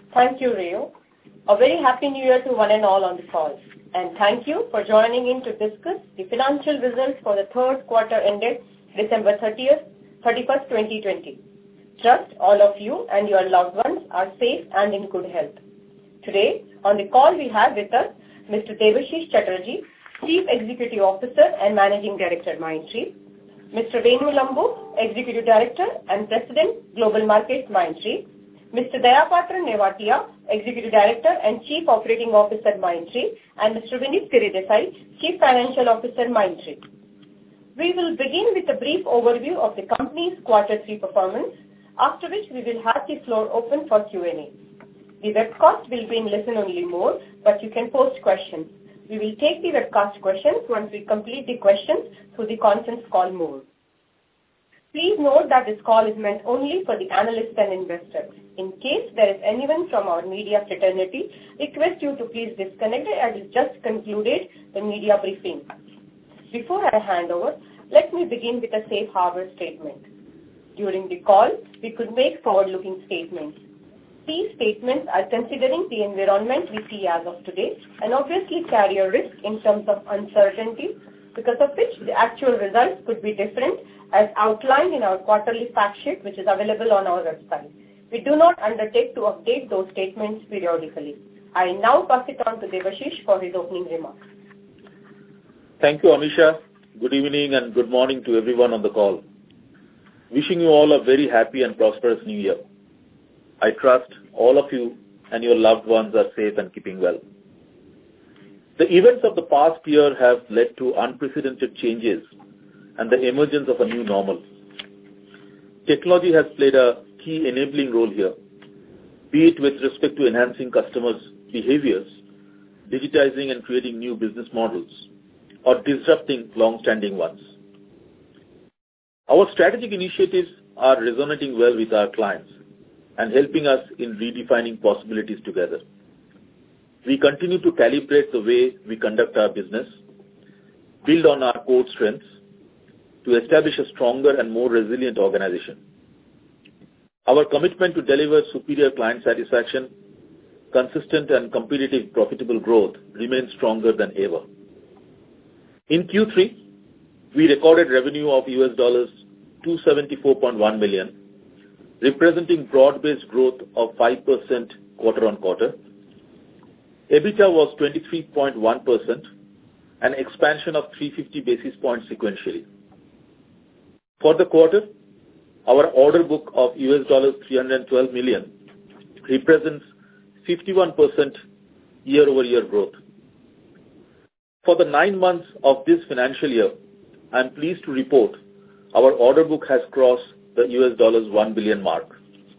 Thank you, Rio. A very happy new year to one and all on the call. And thank you for joining in to discuss the financial results for the third quarter ended December 31st, 2020. Trust all of you and your loved ones are safe and in good health. Today, on the call we have with us Mr. Debashish Chatterjee, Chief Executive Officer and Managing Director, Mindtree, Mr. Venu Lambu, Executive Director and President, Global Markets, Mindtree, Mr. Dayapatra Nevatia, Executive Director and Chief Operating Officer, Mindtree, and Mr. Vinit Piridesai, Chief Financial Officer, Mindtree. We will begin with a brief overview of the company's Quarter 3 performance, after which we will have the floor open for Q&A. The webcast will be in listen-only mode, but you can post questions. We will take the webcast questions once we complete the questions through the conference call mode. Please note that this call is meant only for the analysts and investors. In case there is anyone from our media fraternity, request you to please disconnect as we just concluded the media briefing. Before I hand over, let me begin with a safe harbor statement. During the call, we could make forward-looking statements. These statements are considering the environment we see as of today and obviously carry a risk in terms of uncertainty, because of which the actual results could be different as outlined in our quarterly fact sheet, which is available on our website. We do not undertake to update those statements periodically. I now pass it on to Debashish for his opening remarks. Thank you, Amisha. Good evening and good morning to everyone on the call. Wishing you all a very happy and prosperous new year. I trust all of you and your loved ones are safe and keeping well. The events of the past year have led to unprecedented changes and the emergence of a new normal. Technology has played a key enabling role here, be it with respect to enhancing customers' behaviors, digitizing and creating new business models, or disrupting long-standing ones. Our strategic initiatives are resonating well with our clients and helping us in redefining possibilities together. We continue to calibrate the way we conduct our business, build on our core strengths to establish a stronger and more resilient organization. Our commitment to deliver superior client satisfaction, consistent and competitive profitable growth remains stronger than ever. In Q3, we recorded revenue of $274.1 million, representing broad-based growth of 5% quarter-on-quarter. EBITDA was 23.1%, an expansion of 350 basis points sequentially. For the quarter, our order book of $312 million represents 51% year-over-year growth. For the 9 months of this financial year, I am pleased to report our order book has crossed the $1 billion mark.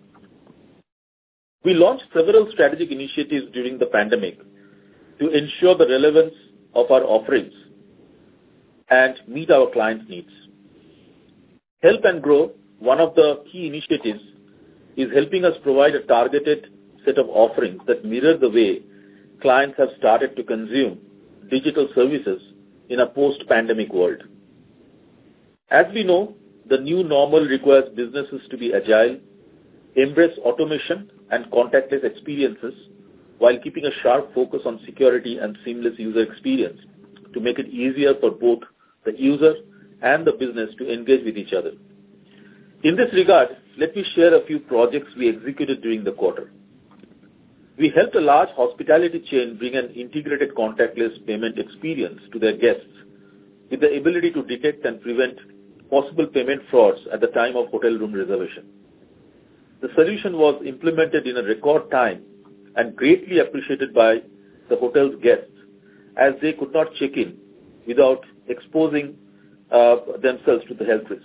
We launched several strategic initiatives during the pandemic to ensure the relevance of our offerings and meet our clients' needs. Help and Grow, one of the key initiatives, is helping us provide a targeted set of offerings that mirror the way clients have started to consume digital services in a post-pandemic world. As we know, the new normal requires businesses to be agile, embrace automation and contactless experiences while keeping a sharp focus on security and seamless user experience to make it easier for both the user and the business to engage with each other. In this regard, let me share a few projects we executed during the quarter. We helped a large hospitality chain bring an integrated contactless payment experience to their guests with the ability to detect and prevent possible payment frauds at the time of hotel room reservation. The solution was implemented in a record time and greatly appreciated by the hotel's guests, as they could not check in without exposing themselves to the health risks.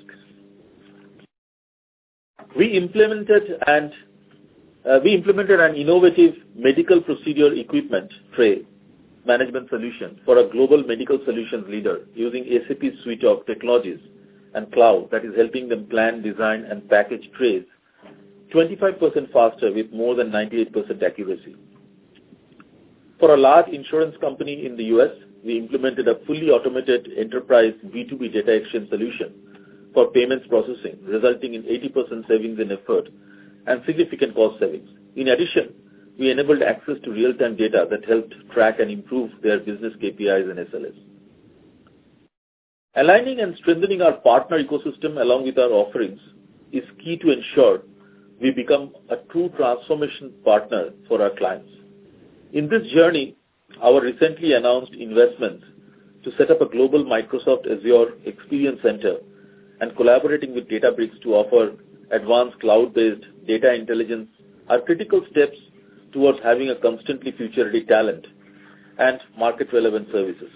We implemented an innovative medical procedure equipment tray management solution for a global medical solutions leader using SAP's suite of technologies and cloud that is helping them plan, design, and package trays 25% faster with more than 98% accuracy. For a large insurance company in the US, we implemented a fully automated enterprise B2B data exchange solution for payments processing, resulting in 80% savings in effort and significant cost savings. In addition, we enabled access to real-time data that helped track and improve their business KPIs and SLAs. Aligning and strengthening our partner ecosystem along with our offerings is key to ensure we become a true transformation partner for our clients. In this journey, our recently announced investments to set up a global Microsoft Azure Experience Center and collaborating with Databricks to offer advanced cloud-based data intelligence are critical steps towards having a constantly future-ready talent and market-relevant services.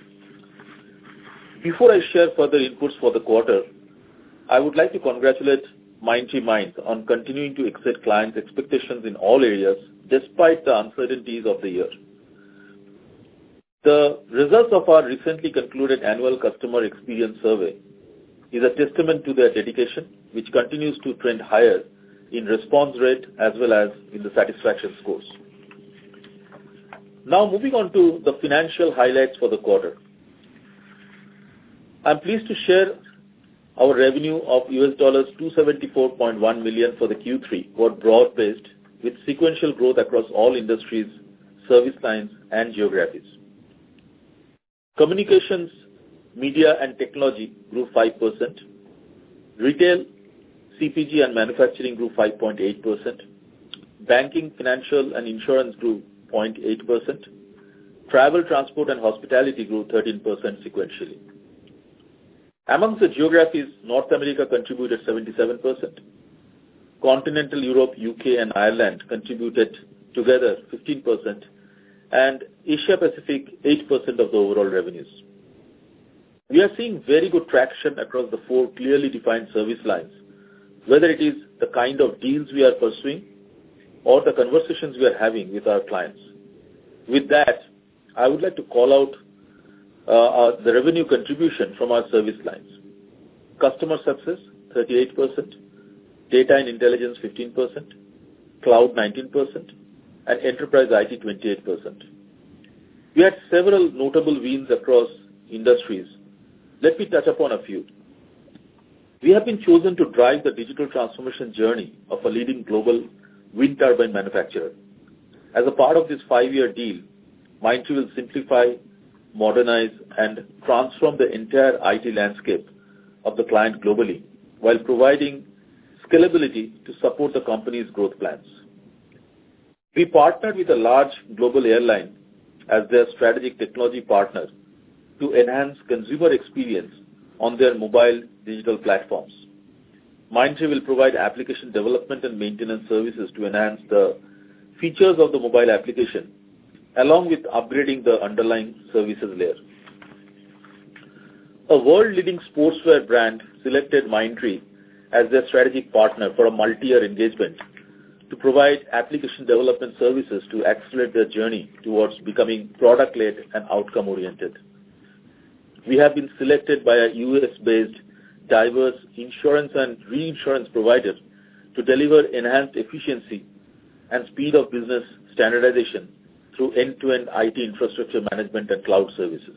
Before I share further inputs for the quarter, I would like to congratulate Mindtree Minds on continuing to exceed clients' expectations in all areas despite the uncertainties of the year. The results of our recently concluded annual customer experience survey is a testament to their dedication, which continues to trend higher in response rate as well as in the satisfaction scores. Now moving on to the financial highlights for the quarter. I'm pleased to share our revenue of $274.1 million for the Q3 were broad-based with sequential growth across all industries, service lines, and geographies. Communications, media, and technology grew 5%. Retail, CPG, and manufacturing grew 5.8%. Banking, financial, and insurance grew 0.8%. Travel, transport, and hospitality grew 13% sequentially. Amongst the geographies, North America contributed 77%. Continental Europe, UK, and Ireland contributed together 15%, and Asia Pacific 8% of the overall revenues. We are seeing very good traction across the four clearly defined service lines, whether it is the kind of deals we are pursuing or the conversations we are having with our clients. With that, I would like to call out the revenue contribution from our service lines. Customer success, 38%, data and intelligence, 15%, cloud, 19%, and enterprise IT, 28%. We had several notable wins across industries. Let me touch upon a few. We have been chosen to drive the digital transformation journey of a leading global wind turbine manufacturer. As a part of this 5-year deal, Mindtree will simplify, modernize, and transform the entire IT landscape of the client globally while providing scalability to support the company's growth plans. We partnered with a large global airline as their strategic technology partner to enhance consumer experience on their mobile digital platforms. Mindtree will provide application development and maintenance services to enhance the features of the mobile application, along with upgrading the underlying services layer. A world-leading sportswear brand selected Mindtree as their strategic partner for a multi-year engagement to provide application development services to accelerate their journey towards becoming product-led and outcome-oriented. We have been selected by a US-based diverse insurance and reinsurance provider to deliver enhanced efficiency and speed of business standardization through end-to-end IT infrastructure management and cloud services.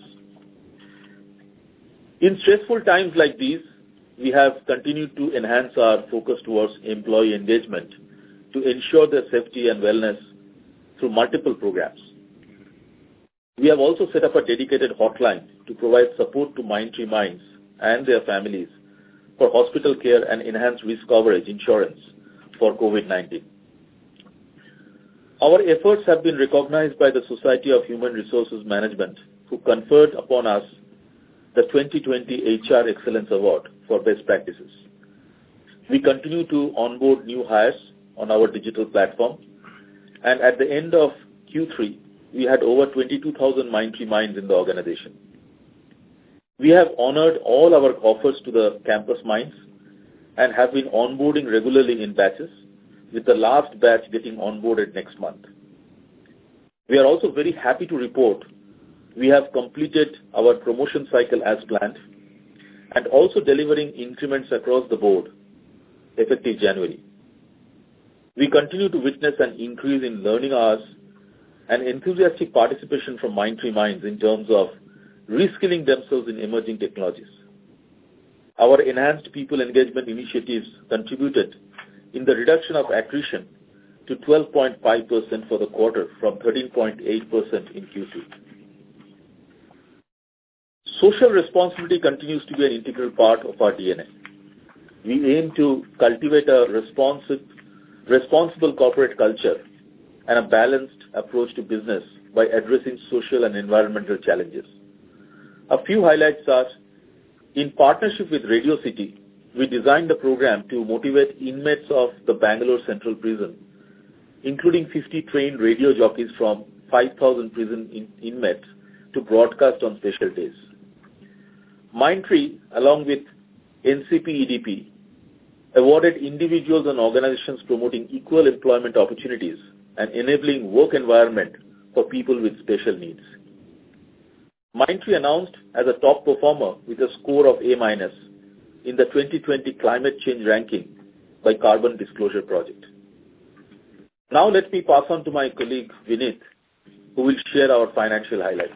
In stressful times like these, we have continued to enhance our focus towards employee engagement to ensure their safety and wellness through multiple programs. We have also set up a dedicated hotline to provide support to Mindtree Minds and their families for hospital care and enhanced risk coverage insurance for COVID-19. Our efforts have been recognized by the Society of Human Resources Management, who conferred upon us the 2020 HR Excellence Award for Best Practices. We continue to onboard new hires on our digital platform, and at the end of Q3, we had over 22,000 Mindtree Minds in the organization. We have honored all our offers to the campus minds and have been onboarding regularly in batches, with the last batch getting onboarded next month. We are also very happy to report we have completed our promotion cycle as planned and also delivering increments across the board effective January. We continue to witness an increase in learning hours and enthusiastic participation from Mindtree Minds in terms of reskilling themselves in emerging technologies. Our enhanced people engagement initiatives contributed in the reduction of attrition to to 12.5% for the quarter from 13.8% in Q2. Social responsibility continues to be an integral part of our DNA. We aim to cultivate a responsible corporate culture and a balanced approach to business by addressing social and environmental challenges. A few highlights are, in partnership with Radio City, we designed a program to motivate inmates of the Bangalore Central Prison, including 50 trained radio jockeys from 5,000 prison inmates, to broadcast on special days. Mindtree, along with NCP-EDP, awarded individuals and organizations promoting equal employment opportunities and enabling work environment for people with special needs. Mindtree announced as a top performer with a score of A- in the 2020 climate change ranking by Carbon Disclosure Project. Now let me pass on to my colleague Vinit, who will share our financial highlights.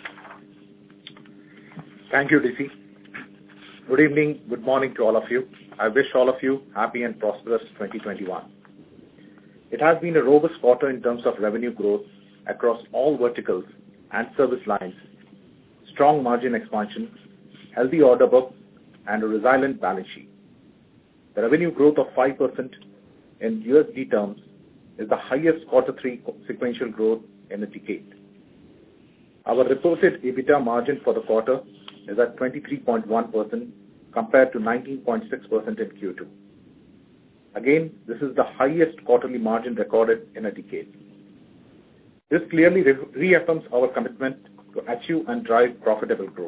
Thank you, DC. Good evening, good morning to all of you. I wish all of you happy and prosperous 2021. It has been a robust quarter in terms of revenue growth across all verticals and service lines, strong margin expansion, healthy order book, and a resilient balance sheet. The revenue growth of 5% in USD terms is the highest Q3 sequential growth in a decade. Our reported EBITDA margin for the quarter is at 23.1% compared to 19.6% in Q2. Again, this is the highest quarterly margin recorded in a decade. This clearly reaffirms our commitment to achieve and drive profitable growth.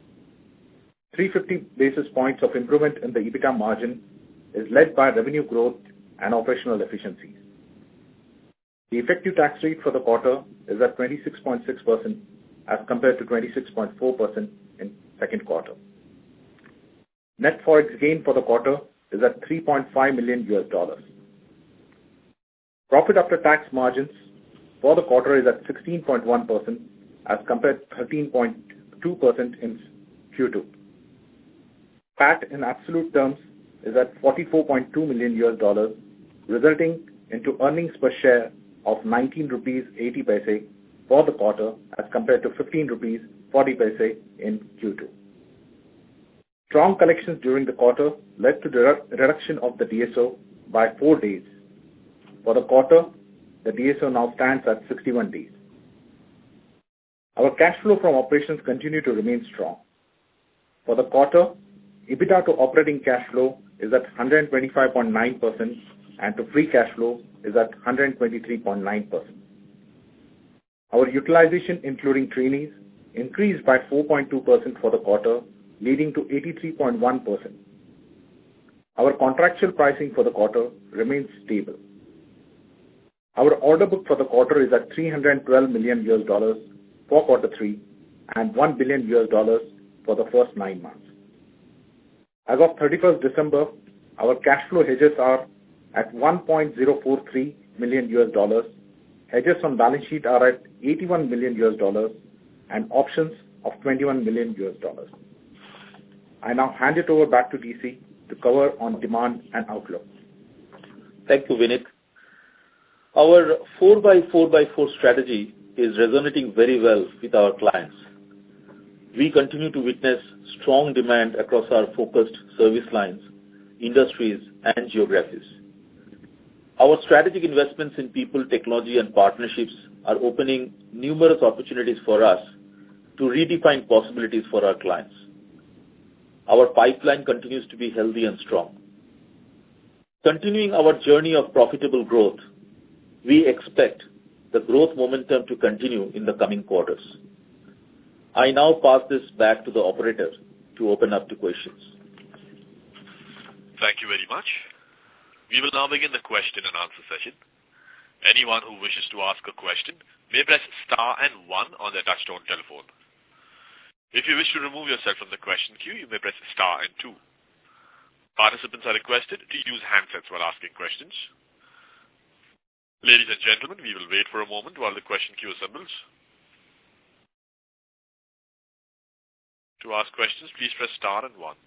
350 basis points of improvement in the EBITDA margin is led by revenue growth and operational efficiencies. The effective tax rate for the quarter is at 26.6% as compared to 26.4% in second quarter. Net forex gain for the quarter is at $3.5 million. Profit after tax margins for the quarter is at 16.1% as compared to 13.2% in Q2. PAT in absolute terms is at $44.2 million, resulting into earnings per share of 19 rupees 80 paise for the quarter as compared to 15 rupees 40 paise in Q2. Strong collections during the quarter led to the reduction of the DSO by 4 days. For the quarter, the DSO now stands at 61 days. Our cash flow from operations continue to remain strong. For the quarter, EBITDA to operating cash flow is at 125.9% and to free cash flow is at 123.9%. Our utilization, including trainees, increased by 4.2% for the quarter, leading to 83.1%. Our contractual pricing for the quarter remains stable. Our order book for the quarter is at $312 million for Q3 and $1 billion for the first 9 months. As of 31st December, our cash flow hedges are at $1.043 million. Hedges on balance sheet are at $81 million and options of $21 million. I now hand it over back to DC to cover on demand and outlook. Thank you, Vinit. Our 4x4x4 strategy is resonating very well with our clients. We continue to witness strong demand across our focused service lines, industries, and geographies. Our strategic investments in people, technology, and partnerships are opening numerous opportunities for us to redefine possibilities for our clients. Our pipeline continues to be healthy and strong. Continuing our journey of profitable growth, we expect the growth momentum to continue in the coming quarters. I now pass this back to the operator to open up to questions. Thank you very much. We will now begin the question and answer session. Anyone who wishes to ask a question may press star and 1 on their touchtone telephone. If you wish to remove yourself from the question queue, you may press star and 2. Participants are requested to use handsets while asking questions. Ladies and gentlemen, we will wait for a moment while the question queue assembles. To ask questions, please press star and 1.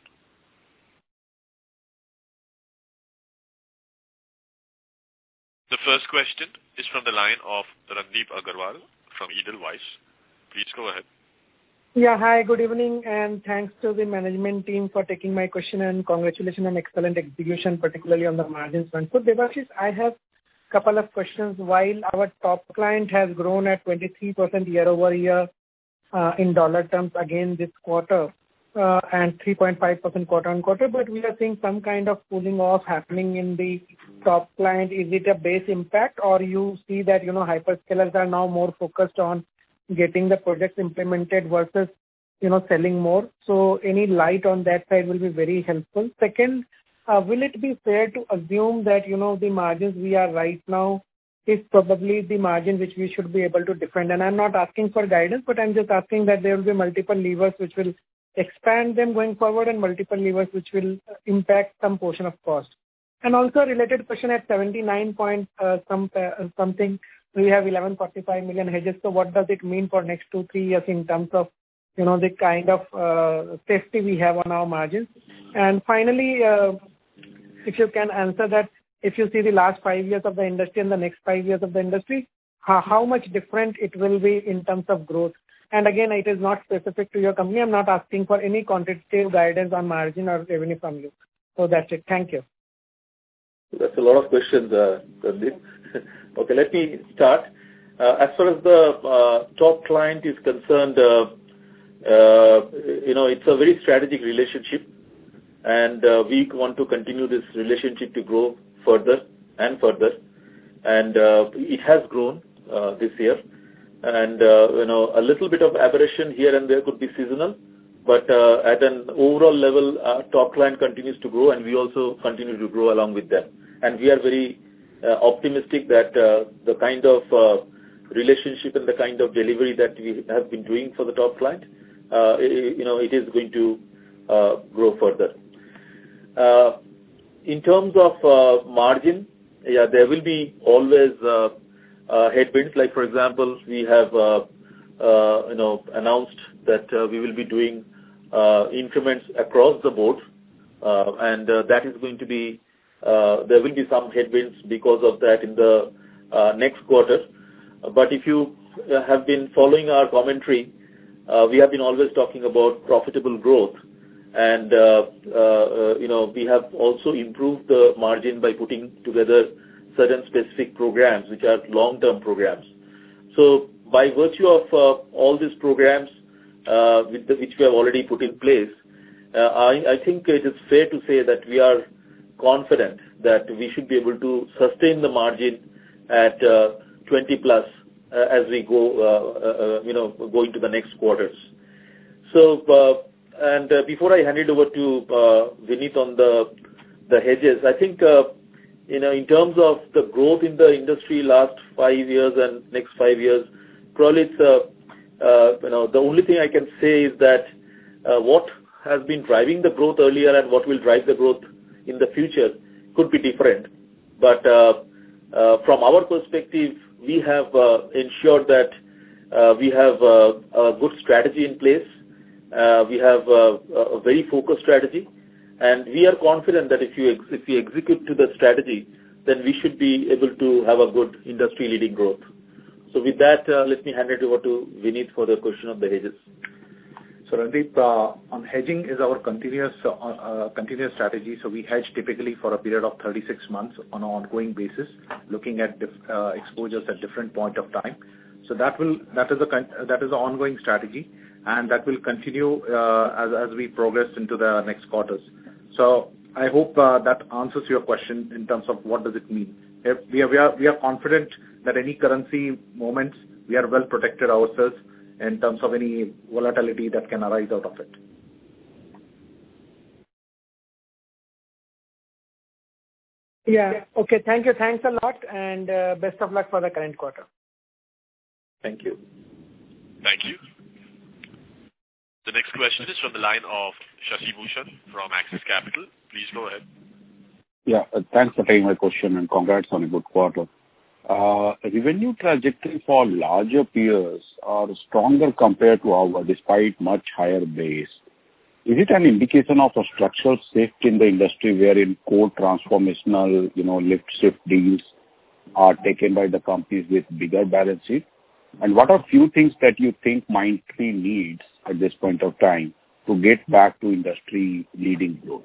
The first question is from the line of Randeep Agarwal from Edelweiss. Please go ahead. Yeah, hi, good evening, and thanks to the management team for taking my question, and congratulations on excellent execution, particularly on the margins front. So, Debashish, I have a couple of questions. While our top client has grown at 23% year over year in dollar terms again this quarter, and 3.5% quarter on quarter, but we are seeing some kind of cooling off happening in the top client. Is it a base impact, or you see that, hyperscalers are now more focused on getting the projects implemented versus, selling more? So any light on that side will be very helpful. Second, will it be fair to assume that, the margins we are right now is probably the margin which we should be able to defend? And I'm not asking for guidance, but I'm just asking that there will be multiple levers which will expand them going forward and multiple levers which will impact some portion of cost. And also a related question, at 79 point something, we have 1145 million hedges. So what does it mean for next 2-3 years in terms of, the kind of safety we have on our margins? And finally, if you can answer that, if you see the last 5 years of the industry and the next 5 years of the industry, how much different it will be in terms of growth? And again, it is not specific to your company. I'm not asking for any quantitative guidance on margin or revenue from you. So that's it. Thank you. That's a lot of questions, Sandeep. Okay, let me start. As far as the top client is concerned, it's a very strategic relationship, and we want to continue this relationship to grow further and further. And it has grown this year. And, a little bit of aberration here and there could be seasonal, but at an overall level, our top client continues to grow, and we also continue to grow along with them. And we are very optimistic that the kind of relationship and the kind of delivery that we have been doing for the top client, it is going to grow further. In terms of margin, there will be always headwinds. Like, for example, we have announced that we will be doing increments across the board, and that is going to be there will be some headwinds because of that in the next quarter. But if you have been following our commentary, we have been always talking about profitable growth, and we have also improved the margin by putting together certain specific programs which are long-term programs. So by virtue of all these programs which we have already put in place, I think it is fair to say that we are confident that we should be able to sustain the margin at 20 plus as we go into the next quarters. So and before I hand it over to Vinit on the hedges, I think in terms of the growth in the industry last 5 years and next 5 years, probably it's the only thing I can say is that what has been driving the growth earlier and what will drive the growth in the future could be different. But from our perspective, we have ensured that we have a good strategy in place. We have a very focused strategy, and we are confident that if we execute to the strategy, then we should be able to have a good industry-leading growth. So with that, let me hand it over to Vinit for the question of the hedges. So Randeep, on hedging is our continuous strategy. So we hedge typically for a period of 36 months on an ongoing basis, looking at exposures at different point of time. So that is an ongoing strategy, and that will continue as we progress into the next quarters. So I hope that answers your question in terms of what does it mean. We are confident that any currency moments, we are well protected ourselves in terms of any volatility that can arise out of it. Yeah. Okay. Thank you. Thanks a lot, and best of luck for the current quarter. Thank you. Thank you. The next question is from the line of Shashi Bhushan from Axis Capital. Please go ahead. Yeah. Thanks for taking my question, and congrats on a good quarter. Revenue trajectory for larger peers are stronger compared to ours, despite much higher base. Is it an indication of a structural shift in the industry wherein core transformational, lift shift deals are taken by the companies with bigger balance sheet? And what are few things that you think Mindtree needs at this point of time to get back to industry leading growth?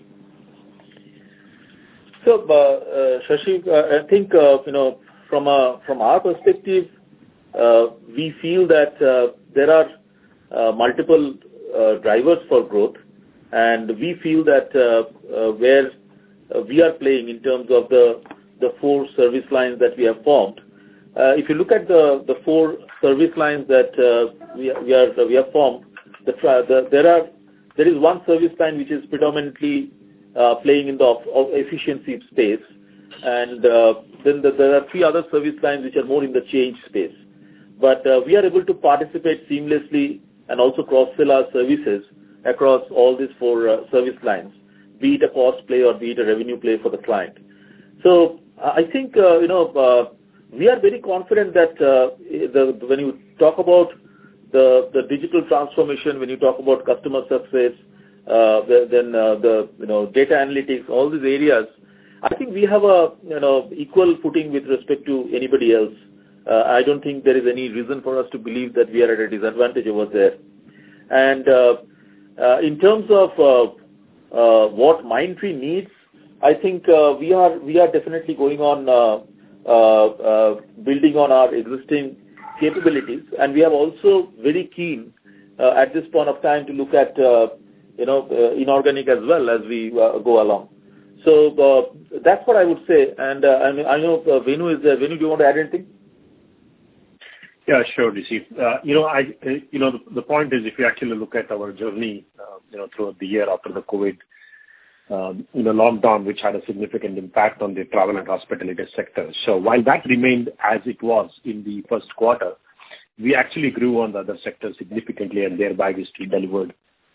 So, Shashi, I think, from our perspective, we feel that there are multiple drivers for growth, and we feel that where we are playing in terms of the 4 service lines that we have formed. If you look at the 4 service lines that we have formed, there is one service line which is predominantly playing in the efficiency space, and then there are 3 other service lines which are more in the change space. But we are able to participate seamlessly and also cross-sell our services across all these 4 service lines, be it a cost play or be it a revenue play for the client. So I think, we are very confident that when you talk about the digital transformation, when you talk about customer success, then data analytics, all these areas, I think we have a equal footing with respect to anybody else. I don't think there is any reason for us to believe that we are at a disadvantage over there. And in terms of what Mindtree needs, I think we are definitely going on building on our existing capabilities, and we are also very keen at this point of time to look at inorganic as well as we go along. So that's what I would say. And I know Venu is there. Venu, do you want to add anything? Yeah, sure, DC. The point is, if you actually look at our journey, throughout the year after the COVID, lockdown, which had a significant impact on the travel and hospitality sector. So while that remained as it was in the first quarter, we actually grew on the other sectors significantly, and thereby we still delivered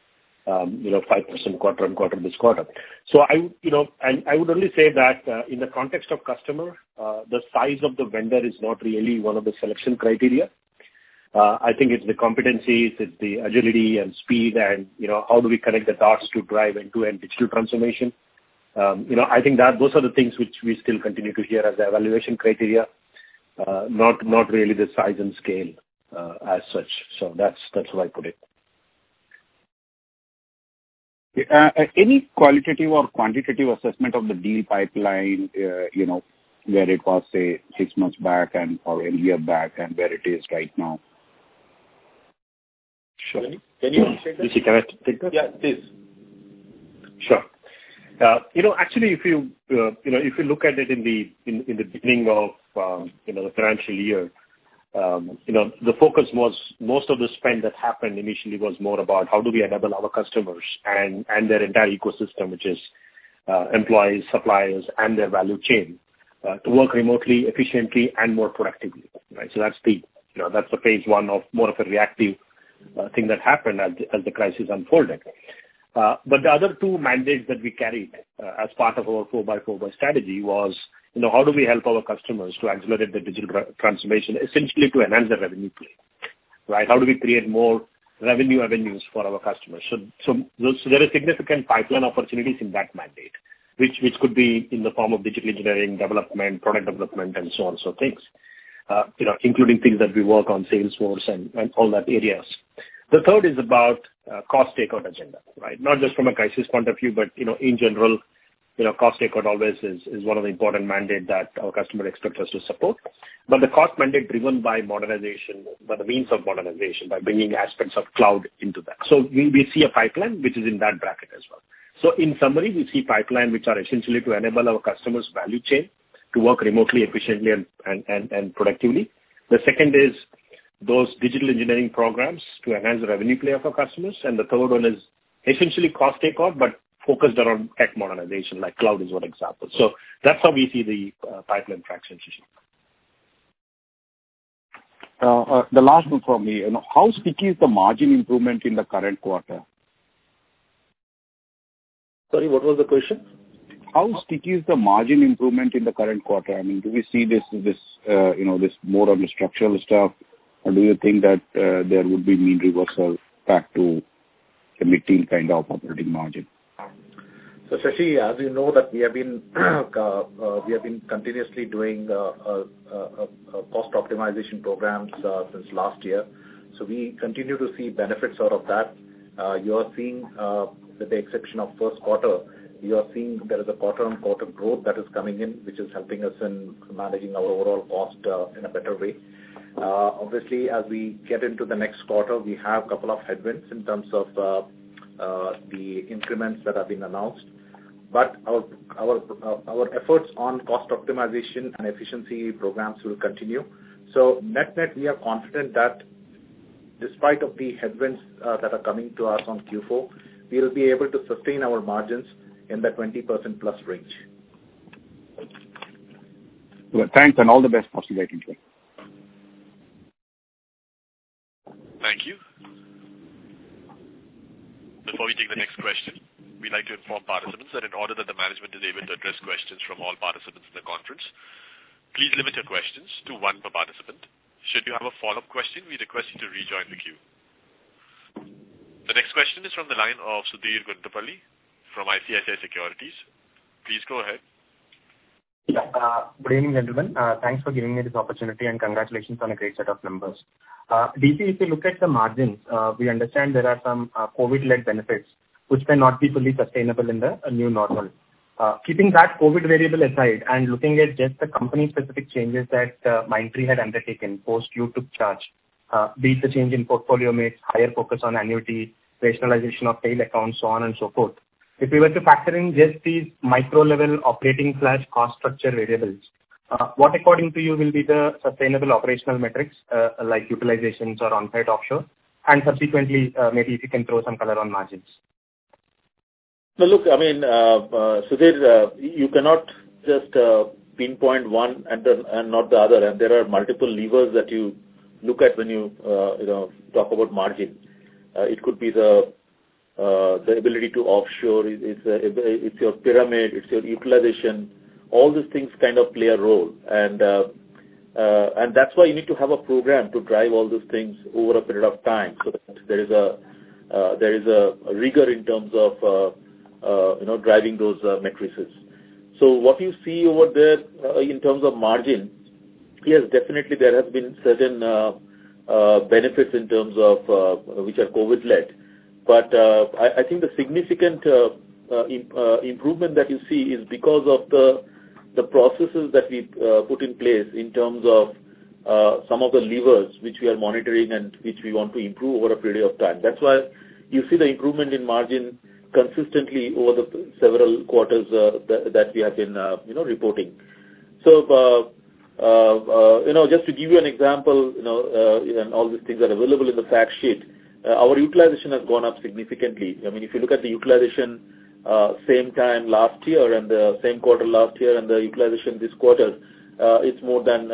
5% quarter on quarter this quarter. So I would only say that in the context of customer, the size of the vendor is not really one of the selection criteria. I think it's the competencies, it's the agility and speed, and how do we connect the dots to drive end-to-end digital transformation. I think that those are the things which we still continue to hear as the evaluation criteria, not really the size and scale as such. So that's how I put it. Any qualitative or quantitative assessment of the deal pipeline, where it was, say, 6 months back or a year back, and where it is right now? Sure. Can you take that? Can I take that? Yeah, please. Sure. Actually, if you look at it in the beginning of the financial year, the focus was, most of the spend that happened initially was more about how do we enable our customers and their entire ecosystem, which is employees, suppliers, and their value chain, to work remotely, efficiently, and more productively. Right. So that's the phase 1 of more of a reactive thing that happened as the crisis unfolded. But the other 2 mandates that we carried as part of our 4x4 strategy was, how do we help our customers to accelerate the digital transformation, essentially to enhance the revenue play, right? How do we create more revenue avenues for our customers? So there are significant pipeline opportunities in that mandate, which could be in the form of digital engineering, development, product development, and so on, so things, including things that we work on Salesforce and all that areas. The third is about cost takeout agenda, right? Not just from a crisis point of view, but, in general, cost takeout always is one of the important mandate that our customer expects us to support. But the cost mandate driven by modernization, by the means of modernization, by bringing aspects of cloud into that. So we see a pipeline which is in that bracket as well. So in summary, we see pipeline which are essentially to enable our customers' value chain to work remotely, efficiently, and productively. The second is those digital engineering programs to enhance the revenue play of our customers. And the third one is essentially cost takeout, but focused around tech modernization, like cloud is one example. So that's how we see the pipeline traction. The last one from me, how sticky is the margin improvement in the current quarter? Sorry, what was the question? How sticky is the margin improvement in the current quarter? I mean, do we see this more on the structural stuff, or do you think that there would be mean reversal back to the mid-teen kind of operating margin? So Shashi, as you know that we have been continuously doing cost optimization programs since last year. So we continue to see benefits out of that. You are seeing, with the exception of first quarter, you are seeing there is a quarter-on-quarter growth that is coming in, which is helping us in managing our overall cost in a better way. Obviously, as we get into the next quarter, we have a couple of headwinds in terms of the increments that have been announced. But our efforts on cost optimization and efficiency programs will continue. So net, we are confident that despite of the headwinds that are coming to us on Q4, we will be able to sustain our margins in the 20% plus range. Well, thanks and all the best for Sudating. Thank you. Before we take the next question, we'd like to inform participants that in order that the management is able to address questions from all participants in the conference, please limit your questions to one per participant. Should you have a follow-up question, we request you to rejoin the queue. The next question is from the line of Sudhir Guntupalli from ICICI Securities. Please go ahead. Yeah, good evening, gentlemen. Thanks for giving me this opportunity and congratulations on a great set of numbers. DC, if you look at the margins, we understand there are some COVID-led benefits which may not be fully sustainable in the new normal. Keeping that COVID variable aside and looking at just the company-specific changes that Mindtree had undertaken post you took charge, be it the change in portfolio mix, higher focus on annuity, rationalization of tail accounts, so on and so forth. If we were to factor in just these micro-level operating/cost structure variables, what according to you will be the sustainable operational metrics like utilizations or on-site offshore? And subsequently, maybe if you can throw some color on margins. No, look, I mean, Sudhir, you cannot just pinpoint one and not the other. And there are multiple levers that you look at when you talk about margin. It could be the ability to offshore. It's your pyramid. It's your utilization. All these things kind of play a role, and that's why you need to have a program to drive all these things over a period of time, so that there is a rigor in terms of driving those matrices. So what you see over there in terms of margin, yes, definitely there has been certain benefits in terms of which are COVID-led. But I think the significant improvement that you see is because of the processes that we put in place in terms of some of the levers which we are monitoring and which we want to improve over a period of time. That's why you see the improvement in margin consistently over the several quarters that we have been reporting. So just to give you an example, and all these things are available in the fact sheet. Our utilization has gone up significantly. I mean, if you look at the utilization same time last year and the same quarter last year and the utilization this quarter, it's more than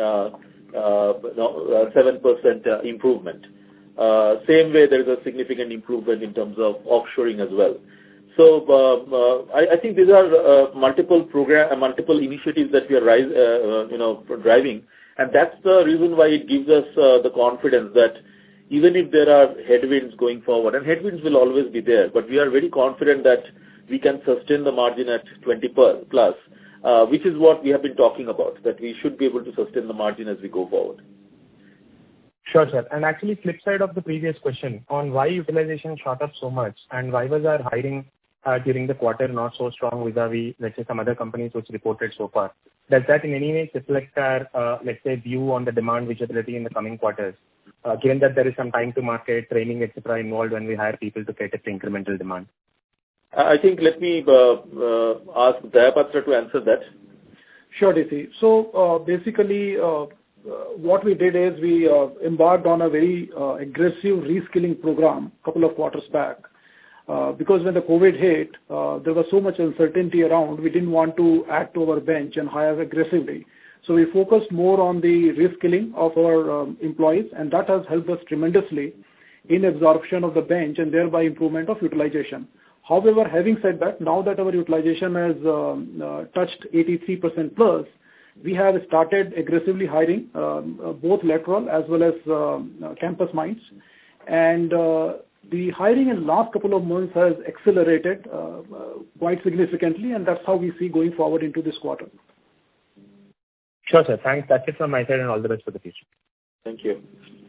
7% improvement. Same way, there is a significant improvement in terms of offshoring as well. So I think these are multiple initiatives that we are driving, and that's the reason why it gives us the confidence that even if there are headwinds going forward, and headwinds will always be there, but we are very confident that we can sustain the margin at 20 plus, which is what we have been talking about, that we should be able to sustain the margin as we go forward. Sure, sir. And actually, flip side of the previous question on why utilization shot up so much and why was our hiring during the quarter not so strong vis-a-vis, let's say, some other companies which reported so far. Does that in any way reflect our, let's say, view on the demand visibility in the coming quarters, given that there is some time to market, training, etc. involved when we hire people to cater to incremental demand? I think let me ask Dayapatra to answer that. Sure, DC. So basically, what we did is we embarked on a very aggressive reskilling program a couple of quarters back. Because when the COVID hit, there was so much uncertainty around, we didn't want to add to our bench and hire aggressively. So we focused more on the reskilling of our employees, and that has helped us tremendously in absorption of the bench and thereby improvement of utilization. However, having said that, now that our utilization has touched 83% plus, we have started aggressively hiring both lateral as well as campus minds. And the hiring in last couple of months has accelerated quite significantly, and that's how we see going forward into this quarter. Sure, sir. Thanks. That's it from my side, and all the best for the future. Thank you.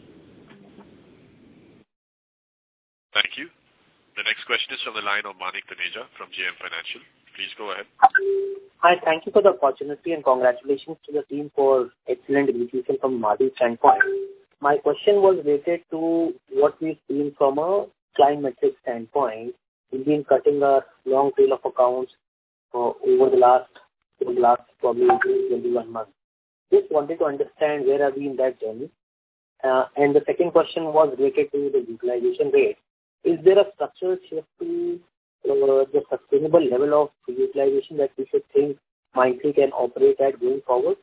Thank you. The next question is from the line of Manik Taneja from JM Financial. Please go ahead. Hi, thank you for the opportunity and congratulations to the team for excellent execution from margin standpoint. My question was related to what we've seen from a client metric standpoint. We've been cutting a long tail of accounts over the last probably 21 months. Just wanted to understand where are we in that journey. And the second question was related to the utilization rate. Is there a structural shift to the sustainable level of utilization that we should think Mindtree can operate at going forward,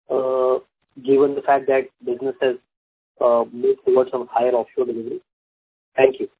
given the fact that business has moved towards some higher offshore delivery? Thank you.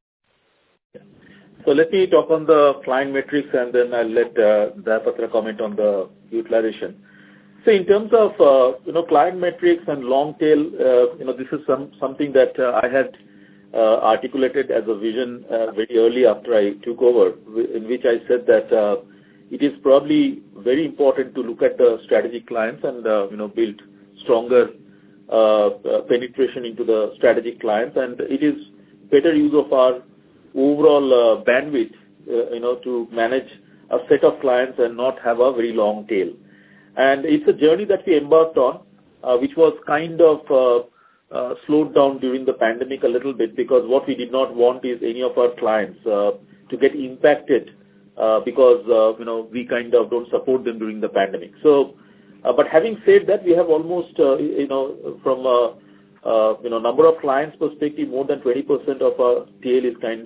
So let me talk on the client metrics, and then I'll let Dayapatra comment on the utilization. So in terms of client metrics and long tail, this is something that I had articulated as a vision very early after I took over, in which I said that it is probably very important to look at the strategic clients and build stronger penetration into the strategic clients, and it is better use of our overall bandwidth, to manage a set of clients and not have a very long tail. And it's a journey that we embarked on, which was kind of slowed down during the pandemic a little bit, because what we did not want is any of our clients to get impacted because we kind of don't support them during the pandemic. So, but having said that, we have almost from a number of clients perspective, more than 20% of our tail is kind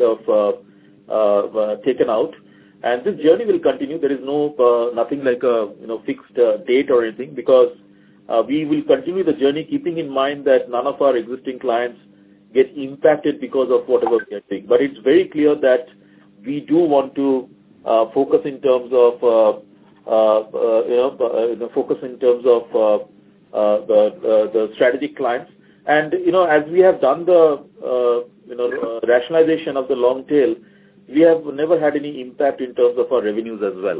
of taken out, and this journey will continue. There is nothing like a fixed date or anything, because we will continue the journey keeping in mind that none of our existing clients get impacted because of whatever we are doing. But it's very clear that we do want to focus in terms of the strategic clients. And as we have done the rationalization of the long tail, we have never had any impact in terms of our revenues as well.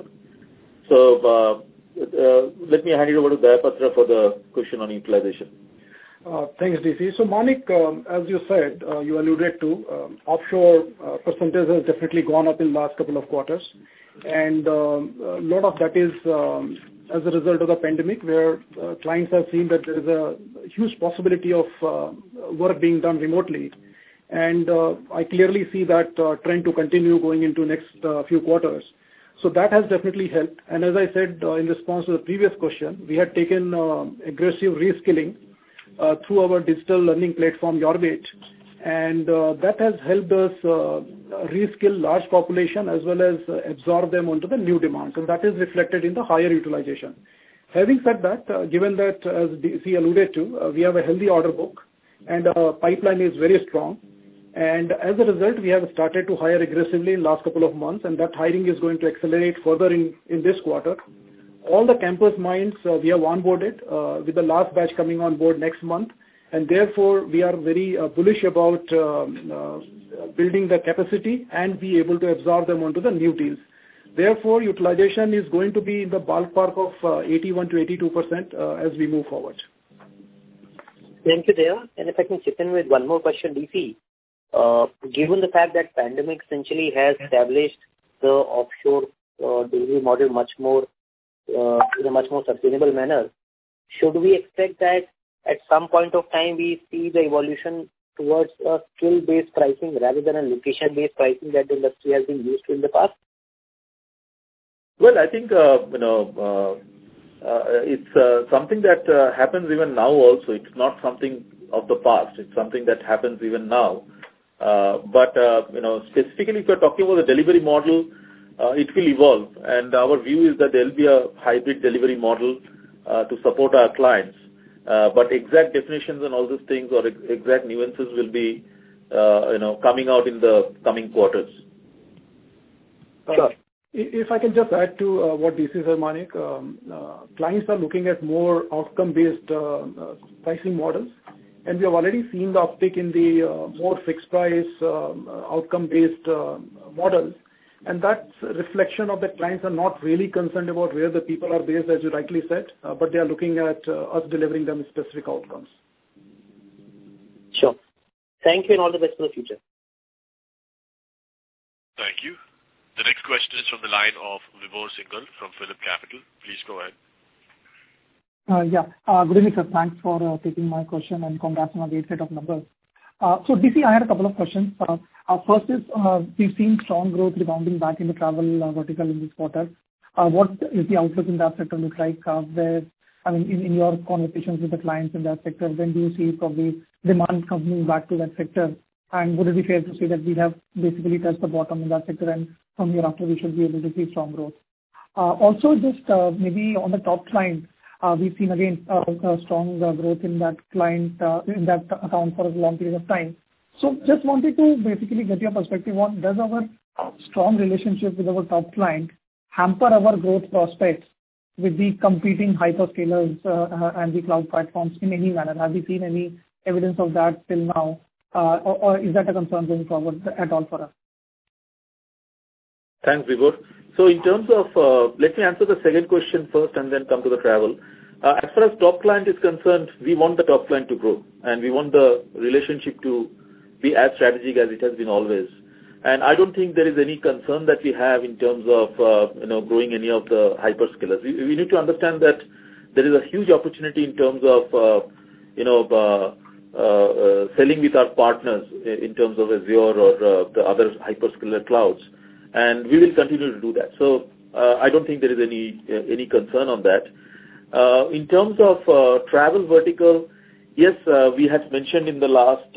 So let me hand it over to Dayapatra for the question on utilization. Thanks, DC. So Manik, as you said, you alluded to, offshore percentage has definitely gone up in the last couple of quarters. And a lot of that is as a result of the pandemic, where clients have seen that there is a huge possibility of work being done remotely. And I clearly see that trend to continue going into next few quarters. So that has definitely helped. And as I said in response to the previous question, we had taken aggressive reskilling through our digital learning platform, Yorbit. And that has helped us reskill large population as well as absorb them onto the new demands. And that is reflected in the higher utilization. Having said that, given that, as DC alluded to, we have a healthy order book and our pipeline is very strong. And as a result, we have started to hire aggressively in the last couple of months, and that hiring is going to accelerate further in this quarter. All the campus minds we have onboarded with the last batch coming on board next month, and therefore we are very bullish about building the capacity and be able to absorb them onto the new deals. Therefore, utilization is going to be in the ballpark of 81 to 82% as we move forward. Thank you, Daya. And if I can chip in with one more question, DC. Given the fact that pandemic essentially has established the offshore delivery model much more in a much more sustainable manner, should we expect that at some point of time we see the evolution towards a skill-based pricing rather than a location-based pricing that the industry has been used to in the past? Well, I think it's something that happens even now also. It's not something of the past. It's something that happens even now. But specifically if you're talking about the delivery model, it will evolve. And our view is that there will be a hybrid delivery model to support our clients. But exact definitions and all these things or exact nuances will be, coming out in the coming quarters. Sure. If I can just add to what DC said, Manik, clients are looking at more outcome-based pricing models. and we have already seen the uptick in the more fixed price outcome-based models. And that's a reflection of the clients are not really concerned about where the people are based, as you rightly said, but they are looking at us delivering them specific outcomes. Sure. Thank you and all the best for the future. Thank you. The next question is from the line of Vibhor Singhal from Phillip Capital. Please go ahead. Good evening, sir. Thanks for taking my question and congrats on a great set of numbers. So DC, I had a couple of questions. First is, we've seen strong growth rebounding back in the travel vertical in this quarter. What is the outlook in that sector look like? In your conversations with the clients in that sector, when do you see probably demand coming back to that sector? And would it be fair to say that we have basically touched the bottom in that sector, and from here after we should be able to see strong growth? Also, just maybe on the top client, we've seen again a strong growth in that client, in that account for a long period of time. So just wanted to basically get your perspective on, does our strong relationship with our top client hamper our growth prospects with the competing hyperscalers and the cloud platforms in any manner? Have we seen any evidence of that till now? Or is that a concern going forward at all for us? Thanks, Vibhor. So in terms of, let me answer the second question first and then come to the travel. As far as top client is concerned, we want the top client to grow, and we want the relationship to be as strategic as it has been always. And I don't think there is any concern that we have in terms of growing any of the hyperscalers. We need to understand that there is a huge opportunity in terms of selling with our partners in terms of Azure or the other hyperscaler clouds, and we will continue to do that. So I don't think there is any concern on that. In terms of travel vertical, yes, we had mentioned in the last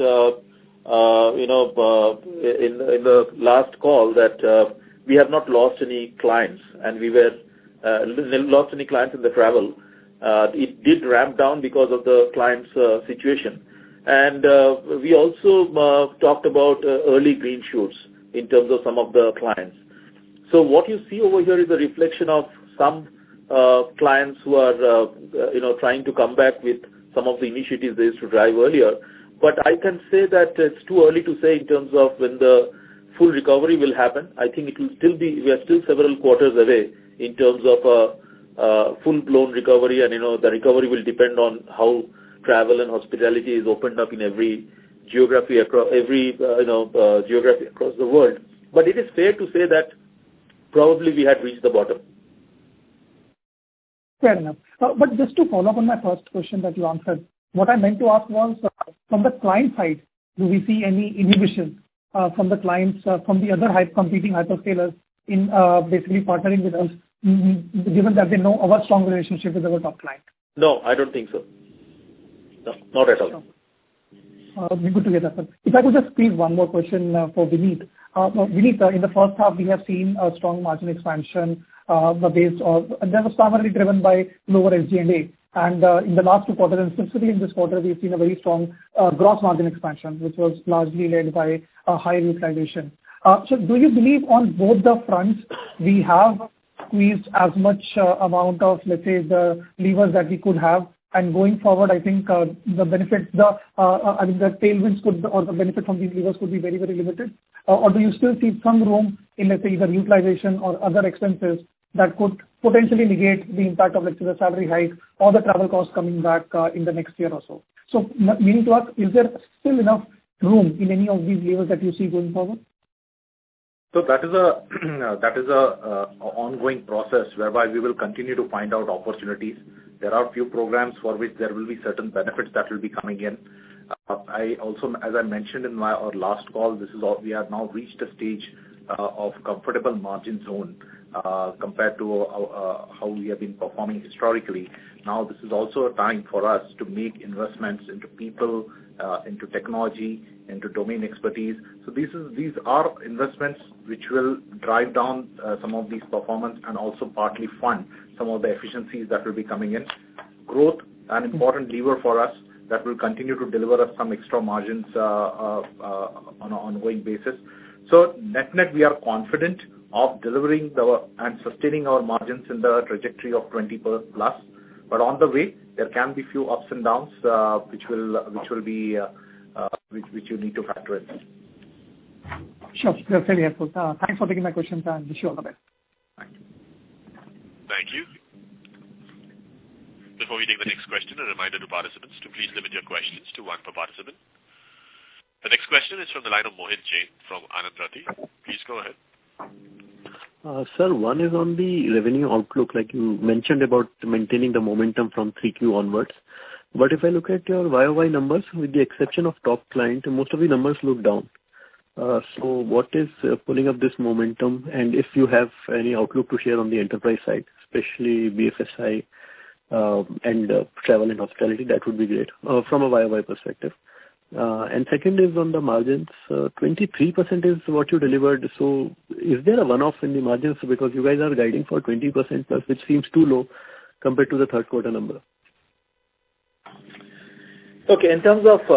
in the last call that we have not lost any clients, and we were lost any clients in the travel. It did ramp down because of the client's situation. And we also talked about early green shoots in terms of some of the clients. So what you see over here is a reflection of some clients who are trying to come back with some of the initiatives they used to drive earlier. But I can say that it's too early to say in terms of when the full recovery will happen. I think it will still be, we are still several quarters away in terms of a full-blown recovery, and the recovery will depend on how travel and hospitality is opened up in every geography across geography across the world. But it is fair to say that probably we had reached the bottom. Fair enough. But just to follow up on my first question that you answered, what I meant to ask was, from the client side, do we see any inhibition from the clients, from the other competing hyperscalers in basically partnering with us, given that they know our strong relationship with our top client? No, I don't think so. No, not at all. Good to hear that, sir. If I could just squeeze one more question for Vineet. Vineet, in the first half, we have seen a strong margin expansion that was primarily driven by lower SG&A. And in the last 2 quarters, and specifically in this quarter, we've seen a very strong gross margin expansion, which was largely led by high utilization. So do you believe on both the fronts we have squeezed as much amount of, let's say, the levers that we could have? And going forward, I think the benefits, the tailwinds could, or the benefit from these levers could be very, very limited. Or do you still see some room in, let's say, either utilization or other expenses that could potentially negate the impact of, let's say, the salary hike or the travel costs coming back in the next year or so? So, meaning to ask, is there still enough room in any of these levers that you see going forward? So that is a ongoing process whereby we will continue to find out opportunities. There are few programs for which there will be certain benefits that will be coming in. I also, as I mentioned in our last call, we have now reached a stage of comfortable margin zone compared to how we have been performing historically. Now this is also a time for us to make investments into people, into technology, into domain expertise. So these are investments which will drive down some of these performance and also partly fund some of the efficiencies that will be coming in. Growth, an important lever for us that will continue to deliver us some extra margins on an ongoing basis. So net, we are confident of delivering and sustaining our margins in the trajectory of 20+. But on the way, there can be few ups and downs, which you need to factor in. Sure. That's very helpful. Thanks for taking my questions, and wish you all the best. Thank you. Thank you. Before we take the next question, a reminder to participants to please limit your questions to one per participant. The next question is from the line of Mohit Jain from Anand Rathi. Please go ahead. Sir, one is on the revenue outlook, like you mentioned about maintaining the momentum from 3Q onwards. But if I look at your YOY numbers, with the exception of top client, most of the numbers look down. So what is pulling up this momentum? And if you have any outlook to share on the enterprise side, especially BFSI and travel and hospitality, that would be great from a YOY perspective. And second is on the margins. 23% is what you delivered. So is there a one-off in the margins? Because you guys are guiding for 20% plus, which seems too low compared to the third quarter number. Okay, in terms of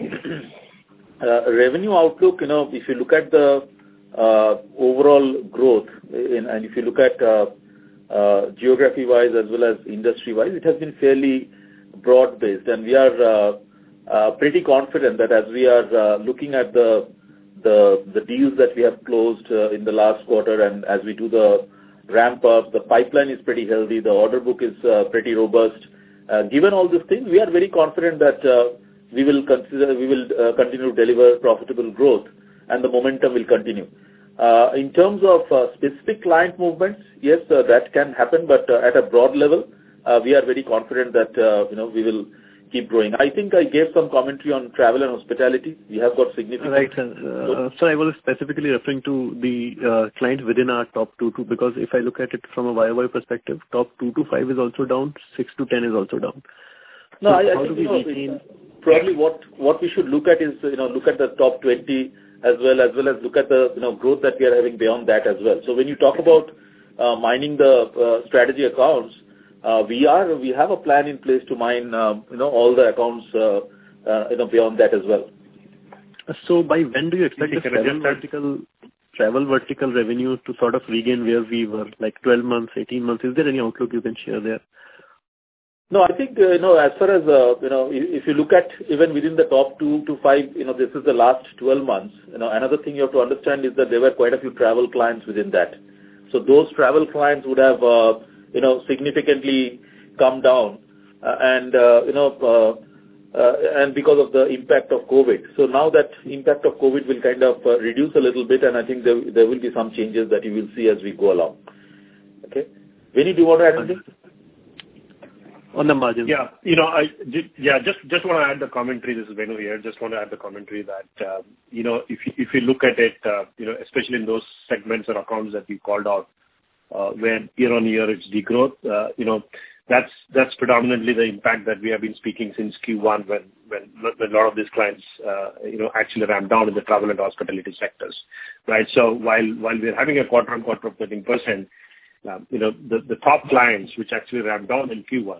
revenue outlook, if you look at the overall growth, and if you look at geography-wise as well as industry-wise, it has been fairly broad-based, and we are pretty confident that as we are looking at the deals that we have closed in the last quarter, and as we do the ramp up, the pipeline is pretty healthy, the order book is pretty robust. Given all these things, we are very confident that we will continue to deliver profitable growth, and the momentum will continue. In terms of specific client movements, yes, that can happen, but at a broad level, we are very confident that we will keep growing. I think I gave some commentary on travel and hospitality. We have got significant. Right, sir. So I was specifically referring to the client within our top 2 to, because if I look at it from a YOY perspective, top 2 to 5 is also down, 6 to 10 is also down. No, I think probably what we should look at is look at the top 20 as well as look at the growth that we are having beyond that as well. So when you talk about mining the strategy accounts, we have a plan in place to mine all the accounts beyond that as well. So by when do you expect the travel vertical revenue to sort of regain where we were, like 12 months, 18 months? Is there any outlook you can share there? No, I think, as far as, if you look at even within the top 2 to 5, this is the last 12 months. Another thing you have to understand is that there were quite a few travel clients within that. So those travel clients would have, significantly come down, and because of the impact of COVID. So now that impact of COVID will kind of reduce a little bit, and I think there will be some changes that you will see as we go along. Okay. Vinny, do you want to add anything? On the margin. Yeah, just want to add the commentary. This is Venu here. Just want to add the commentary that, if you look at it, especially in those segments or accounts that we called out, where year on year it's degrowth, that's predominantly the impact that we have been speaking since Q1 when a lot of these clients, actually ramped down in the travel and hospitality sectors, right? So while we're having a quarter on quarter of 13%, the top clients which actually ramped down in Q1,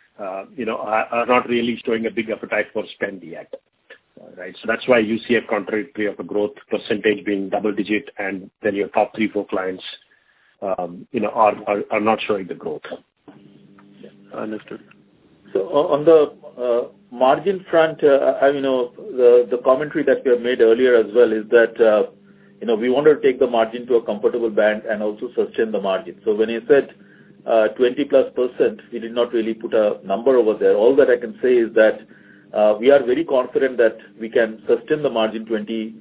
are not really showing a big appetite for spend yet, right? So that's why you see a contradictory of a growth percentage being double digit, and then your top 3-4 clients, are not showing the growth. Understood. So on the margin front, the commentary that we have made earlier as well is that we want to take the margin to a comfortable band and also sustain the margin. So when I said 20+%, we did not really put a number over there. All that I can say is that we are very confident that we can sustain the margin 20+.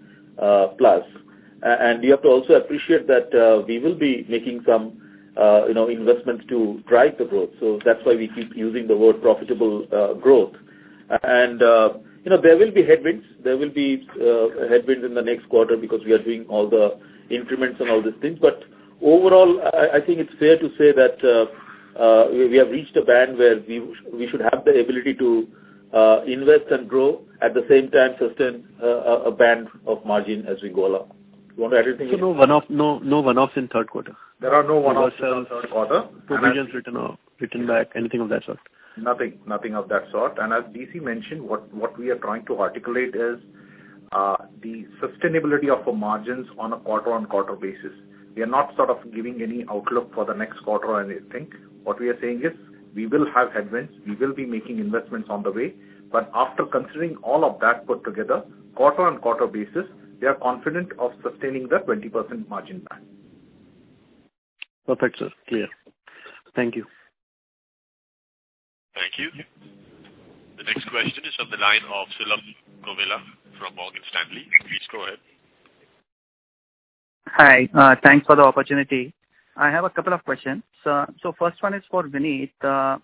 And you have to also appreciate that we will be making some investments to drive the growth. So that's why we keep using the word profitable growth. And there will be headwinds. There will be headwinds in the next quarter because we are doing all the increments and all these things. But overall, I think it's fair to say that we have reached a band where we should have the ability to invest and grow, at the same time sustain a band of margin as we go along. You want to add anything? So no one-offs in third quarter? There are no one-offs in the third quarter. Provisions written back, anything of that sort? Nothing of that sort. And as DC mentioned, what we are trying to articulate is the sustainability of our margins on a quarter-on-quarter basis. We are not sort of giving any outlook for the next quarter or anything. What we are saying is we will have headwinds. We will be making investments on the way. But after considering all of that put together, quarter-on-quarter basis, we are confident of sustaining the 20% margin band. Perfect, sir. Clear. Thank you. Thank you. The next question is from the line of Sulabh Govila from Morgan Stanley. Please go ahead. Hi. Thanks for the opportunity. I have a couple of questions. So first one is for Vinit.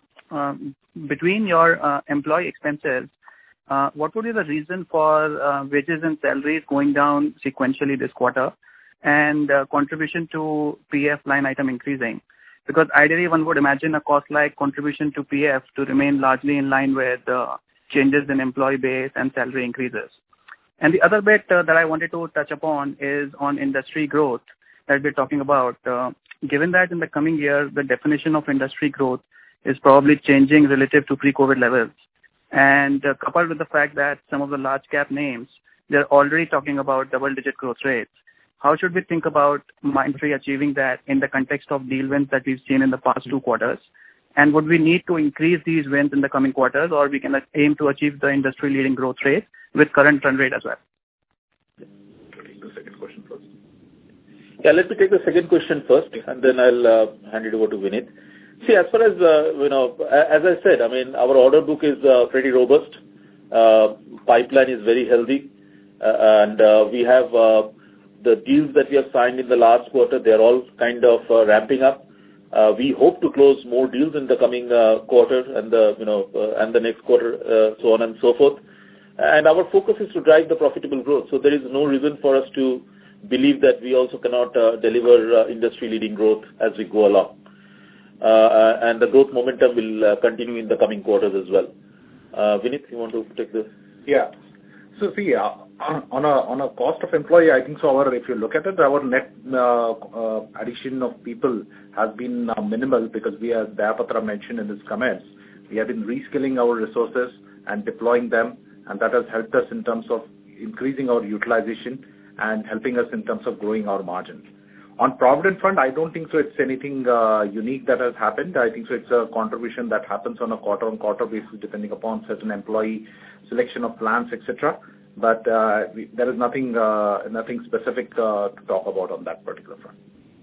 Between your employee expenses, what would be the reason for wages and salaries going down sequentially this quarter and contribution to PF line item increasing? Because ideally one would imagine a cost like contribution to PF to remain largely in line with changes in employee base and salary increases. And the other bit that I wanted to touch upon is on industry growth that we're talking about. Given that in the coming year, the definition of industry growth is probably changing relative to pre-COVID levels, and coupled with the fact that some of the large cap names, they're already talking about double-digit growth rates. How should we think about Mindtree achieving that in the context of deal wins that we've seen in the past 2 quarters? And would we need to increase these wins in the coming quarters, or we can aim to achieve the industry-leading growth rate with current run rate as well? Take the second question first. Yeah, let me take the second question first, and then I'll hand it over to Vinit. See, as far as, as I said, I mean, our order book is pretty robust. Pipeline is very healthy. And we have the deals that we have signed in the last quarter, they're all kind of ramping up. We hope to close more deals in the coming quarter and the next quarter, so on and so forth. And our focus is to drive the profitable growth. So there is no reason for us to believe that we also cannot deliver industry-leading growth as we go along. And the growth momentum will continue in the coming quarters as well. Vinit, you want to take this? Yeah. So see, on a cost of employee, I think so. If you look at it, our net addition of people has been minimal because we, as Dayapatra mentioned in his comments, we have been reskilling our resources and deploying them, and that has helped us in terms of increasing our utilization and helping us in terms of growing our margins. On Provident Fund, I don't think so it's anything unique that has happened. I think so it's a contribution that happens on a quarter-on-quarter basis depending upon certain employee selection of plans, etc. But there is nothing specific to talk about on that particular front.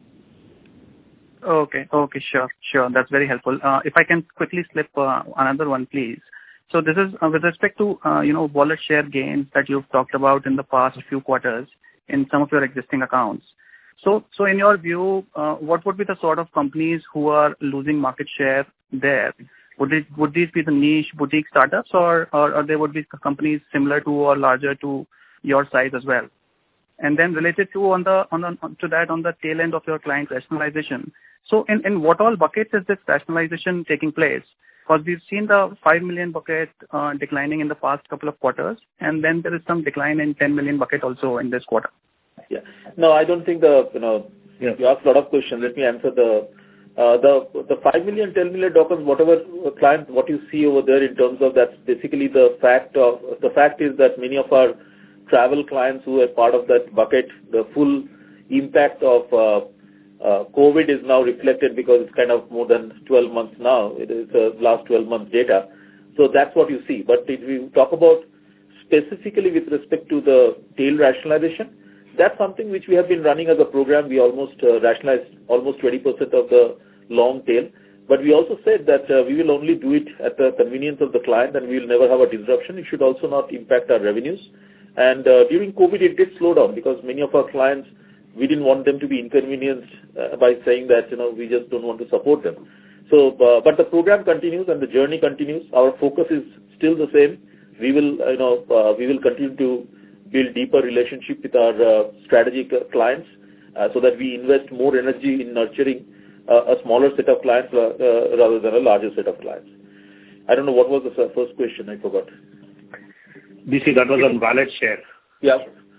Okay, sure. That's very helpful. If I can quickly slip another one, please. So this is with respect to wallet share gains that you've talked about in the past few quarters in some of your existing accounts. So in your view, what would be the sort of companies who are losing market share there? Would these be the niche boutique startups, or there would be companies similar to or larger to your size as well? And then related to on the tail end of your client rationalization. So in what all buckets is this rationalization taking place? Because we've seen the 5 million bucket declining in the past couple of quarters, and then there is some decline in 10 million bucket also in this quarter. Yeah. No, I don't think you asked a lot of questions. Let me answer the 5 million, 10 million documents, whatever client, what you see over there in terms of that's basically the fact is that many of our travel clients who are part of that bucket, the full impact of COVID is now reflected because it's kind of more than 12 months now. It is last 12 months data. So that's what you see. But if we talk about specifically with respect to the tail rationalization, that's something which we have been running as a program. We almost rationalized almost 20% of the long tail. But we also said that we will only do it at the convenience of the client and we will never have a disruption. It should also not impact our revenues. And during COVID, it did slow down because many of our clients, we didn't want them to be inconvenienced by saying that, we just don't want to support them. So, but the program continues and the journey continues. Our focus is still the same. We will continue to build deeper relationship with our strategic clients so that we invest more energy in nurturing a smaller set of clients rather than a larger set of clients. I don't know what was the first question. I forgot. DC, that was on wallet share. Yeah.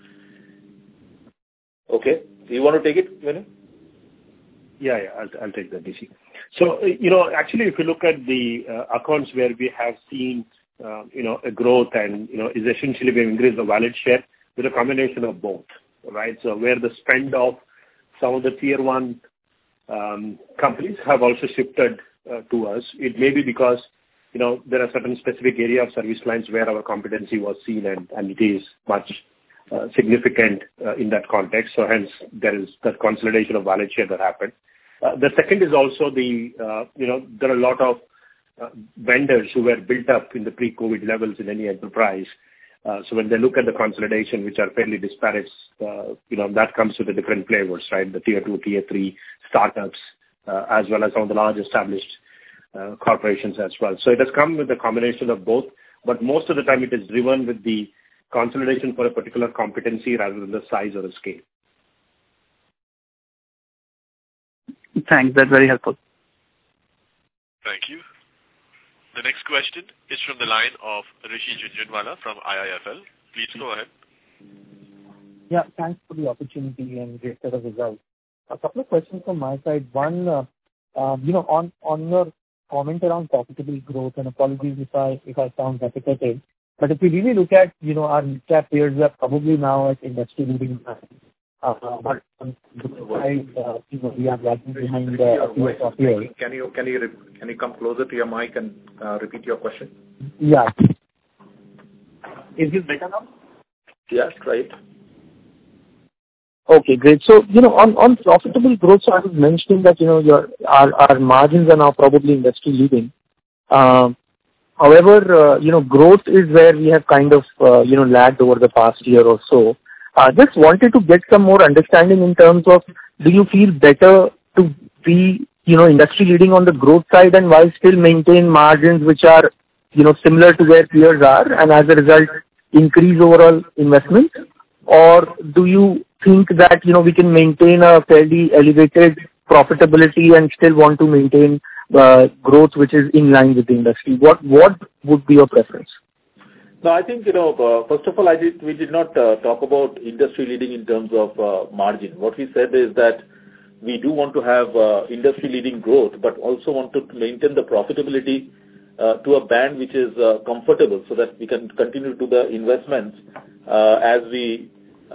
Okay. Do you want to take it, Vinay? Yeah, I'll take that, DC. So, actually, if you look at the accounts where we have seen, a growth and, is essentially we've increased the wallet share with a combination of both, right? So where the spend of some of the tier one companies have also shifted to us. It may be because, there are certain specific area of service lines where our competency was seen and it is much significant in that context. So hence, there is that consolidation of wallet share that happened. The second is also there are a lot of vendors who were built up in the pre-COVID levels in any enterprise. So when they look at the consolidation, which are fairly disparate, that comes with the different flavors, right? The tier 2, tier 3 startups, as well as some of the large established corporations as well. So it has come with a combination of both, but most of the time it is driven with the consolidation for a particular competency rather than the size or the scale. Thanks. That's very helpful. Thank you. The next question is from the line of Rishi Jhunjhunwala from IIFL. Please go ahead. Yeah, thanks for the opportunity and great set of results. A couple of questions from my side. One, on your comment around profitable growth, and apologies if I sound repetitive, but if you really look at, our mid-cap peers are probably now at industry leading, but we are lagging behind a few of our peers. Can you come closer to your mic and repeat your question? Yeah. Is this better now? Yes, right. Okay, great. So, on profitable growth, so I was mentioning that, our margins are now probably industry leading. However, growth is where we have kind of, lagged over the past year or so. Just wanted to get some more understanding in terms of, do you feel better to be, industry leading on the growth side and while still maintain margins which are, similar to where peers are, and as a result, increase overall investment? Or do you think that, we can maintain a fairly elevated profitability and still want to maintain growth which is in line with the industry? What would be your preference? No, I think, first of all, we did not talk about industry leading in terms of margin. What we said is that we do want to have industry leading growth, but also want to maintain the profitability to a band which is comfortable, so that we can continue to do the investments as we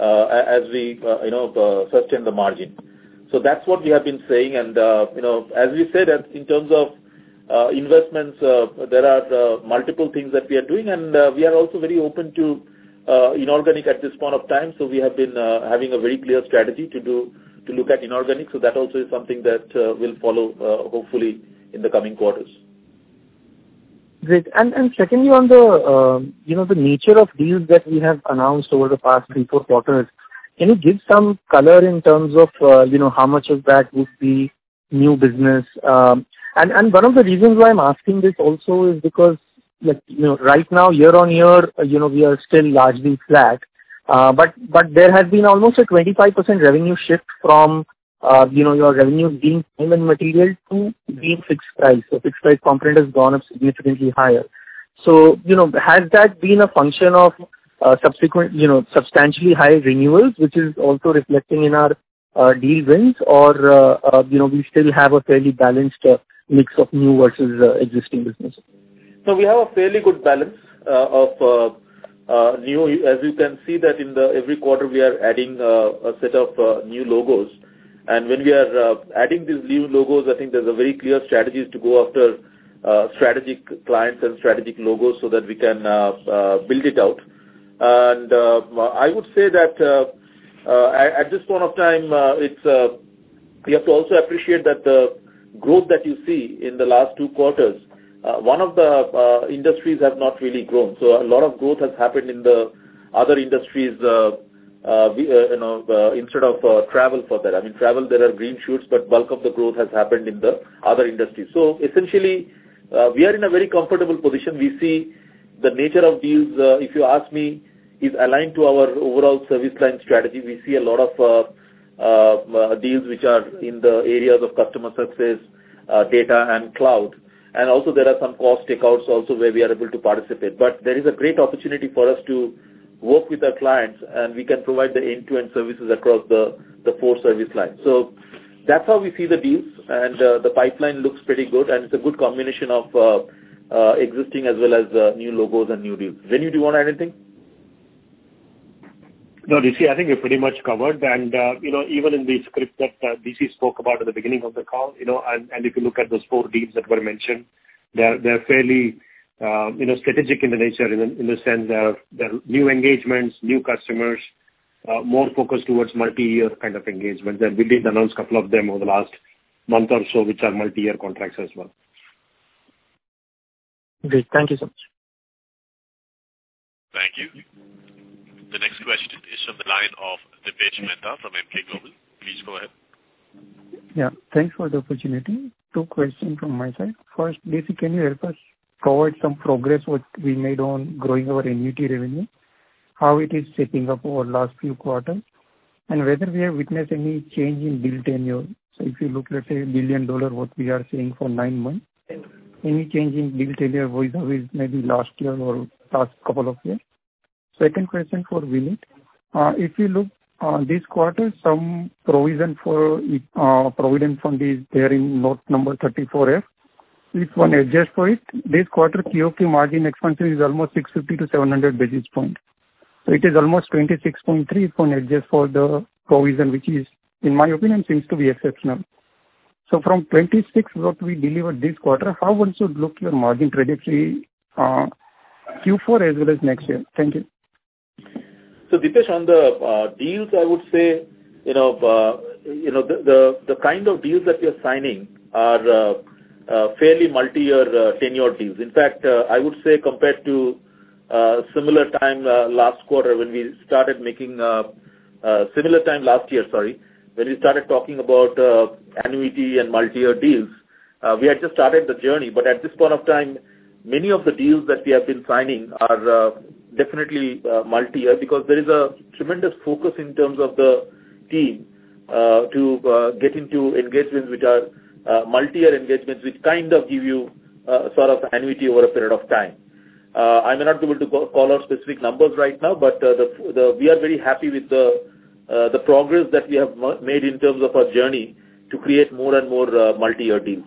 sustain the margin. So that's what we have been saying. And, as we said, in terms of investments, there are multiple things that we are doing, and we are also very open to inorganic at this point of time. So we have been having a very clear strategy to look at inorganic. So that also is something that will follow hopefully in the coming quarters. Great. And secondly, on the nature of deals that we have announced over the past 3-4 quarters, can you give some color in terms of how much of that would be new business? And one of the reasons why I'm asking this also is because, right now, year on year, we are still largely flat. But there has been almost a 25% revenue shift from, your revenue being time and material to being fixed price. So fixed price component has gone up significantly higher. So, has that been a function of subsequent, substantially high renewals, which is also reflecting in our deal wins, or, we still have a fairly balanced mix of new versus existing business? So we have a fairly good balance of new. As you can see that in every quarter we are adding a set of new logos. And when we are adding these new logos, I think there's a very clear strategy to go after strategic clients and strategic logos so that we can build it out. And I would say that at this point of time, we have to also appreciate that the growth that you see in the last 2 quarters, one of the industries have not really grown. So a lot of growth has happened in the other industries, instead of travel for that. I mean, travel, there are green shoots, but bulk of the growth has happened in the other industries. So essentially, we are in a very comfortable position. We see the nature of deals, if you ask me, is aligned to our overall service line strategy. We see a lot of deals which are in the areas of customer success, data and cloud. And also there are some cost takeouts also where we are able to participate. But there is a great opportunity for us to work with our clients, and we can provide the end-to-end services across the 4 service lines. So that's how we see the deals, and the pipeline looks pretty good, and it's a good combination of existing as well as new logos and new deals. Venu, do you want to add anything? No, DC, I think you pretty much covered. And, even in the script that DC spoke about at the beginning of the call, and if you look at those 4 deals that were mentioned, they're fairly, strategic in the nature, in the sense they're new engagements, new customers, more focused towards multi-year kind of engagements. And we did announce a couple of them over the last month or so, which are multi-year contracts as well. Great. Thank you so much. Thank you. The next question is from the line of Dipesh Mehta from Emkay Global. Please go ahead. Yeah, thanks for the opportunity. 2 questions from my side. First, DC, can you help us provide some progress what we made on growing our annuity revenue, how it is shaping up over last few quarters, and whether we have witnessed any change in deal tenure. So if you look, let's say, $1 billion, what we are seeing for 9 months, any change in deal tenure vis-a-vis maybe last year or last couple of years? Second question for Vinit. If you look this quarter, some provision for provident fund is there in note number 34F. If one adjusts for it, this quarter QOQ margin expansion is almost 650 to 700 basis points. So it is almost 26.3 if one adjusts for the provision, which is, in my opinion, seems to be exceptional. So from 26, what we delivered this quarter, how one should look your margin trajectory Q4 as well as next year? Thank you. So Dipesh, on the deals, I would say, the kind of deals that we are signing are fairly multi-year tenure deals. In fact, I would say compared to similar time last quarter when we started making similar time last year, when we started talking about annuity and multi-year deals, we had just started the journey. But at this point of time, many of the deals that we have been signing are definitely multi-year, because there is a tremendous focus in terms of the team to get into engagements which are multi-year engagements, which kind of give you sort of annuity over a period of time. I may not be able to call out specific numbers right now, but we are very happy with the progress that we have made in terms of our journey to create more and more multi-year deals.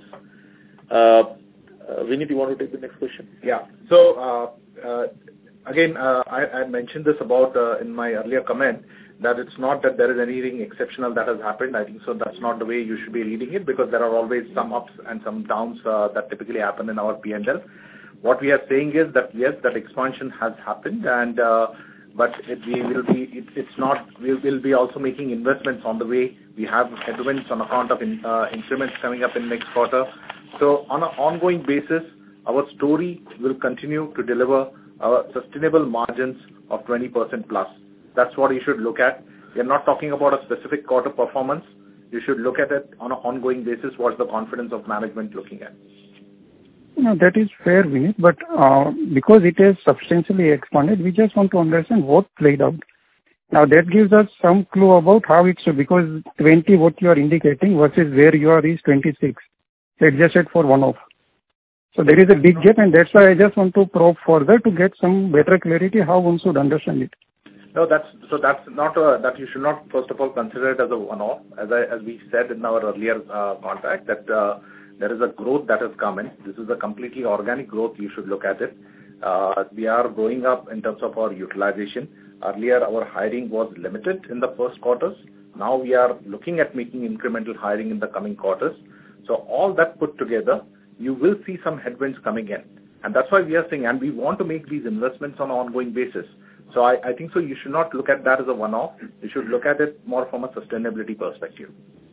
Vinit, you want to take the next question? Yeah. So, again, I mentioned this about in my earlier comment, that it's not that there is anything exceptional that has happened. I think so that's not the way you should be reading it, because there are always some ups and some downs that typically happen in our P&L. What we are saying is that, yes, that expansion has happened, and but we will be also making investments on the way. We have headwinds on account of increments coming up in next quarter. So on an ongoing basis, our story will continue to deliver our sustainable margins of 20% plus. That's what you should look at. We are not talking about a specific quarter performance. You should look at it on an ongoing basis. What's the confidence of management looking at? No, that is fair, Vinit, but because it has substantially expanded, we just want to understand what played out. Now that gives us some clue about how it should, because 20 what you are indicating versus where you are is 26, adjusted for one-off. So there is a big gap, and that's why I just want to probe further to get some better clarity how one should understand it. No, that's not that you should not first of all consider it as a one-off. As we said in our earlier contact, that there is a growth that has come in. This is a completely organic growth. You should look at it. We are growing up in terms of our utilization. Earlier, our hiring was limited in the first quarters. Now we are looking at making incremental hiring in the coming quarters. So all that put together, you will see some headwinds coming in. And that's why we are saying, and we want to make these investments on an ongoing basis. So I think so you should not look at that as a one-off. You should look at it more from a sustainability perspective.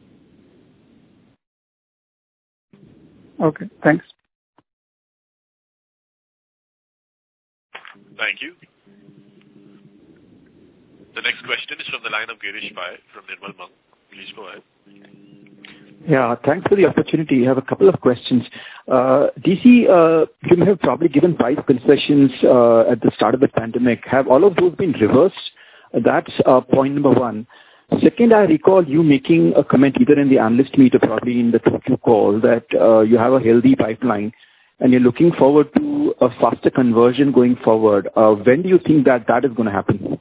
Okay, thanks. Thank you. The next question is from the line of Girish Pai from Nirmal Bang. Please go ahead. Yeah, thanks for the opportunity. I have a couple of questions. DC, you may have probably given price concessions at the start of the pandemic. Have all of those been reversed? That's point number one. Second, I recall you making a comment either in the analyst meet or probably in the Tokyo call that you have a healthy pipeline and you're looking forward to a faster conversion going forward. When do you think that is going to happen?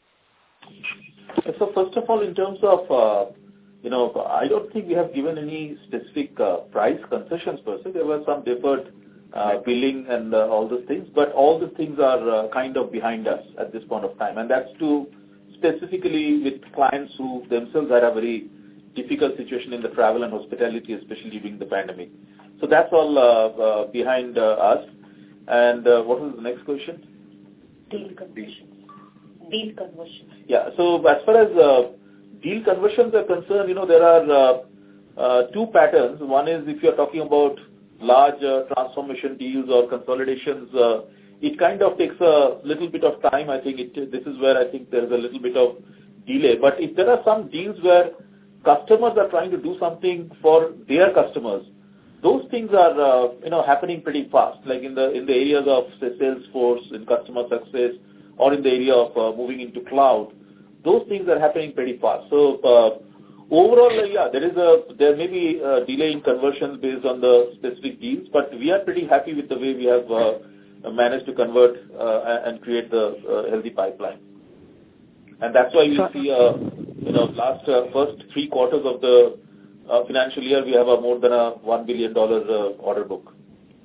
So first of all, in terms of I don't think we have given any specific price concessions per se. There were some deferred billing and all those things, but all the things are kind of behind us at this point of time. And that's to specifically with clients who themselves had a very difficult situation in the travel and hospitality, especially during the pandemic. So that's all behind us. And what was the next question? Deal conversions. Deal conversions. Yeah. So as far as deal conversions are concerned, there are two patterns. One is if you're talking about large transformation deals or consolidations, it kind of takes a little bit of time. I think this is where I think there's a little bit of delay. But if there are some deals where customers are trying to do something for their customers, those things are happening pretty fast. Like in the areas of say Salesforce, in customer success, or in the area of moving into cloud, those things are happening pretty fast. So overall, yeah, there may be a delay in conversions based on the specific deals, but we are pretty happy with the way we have managed to convert and create the healthy pipeline. And that's why you see, last first 3 quarters of the financial year, we have more than a $1 billion order book.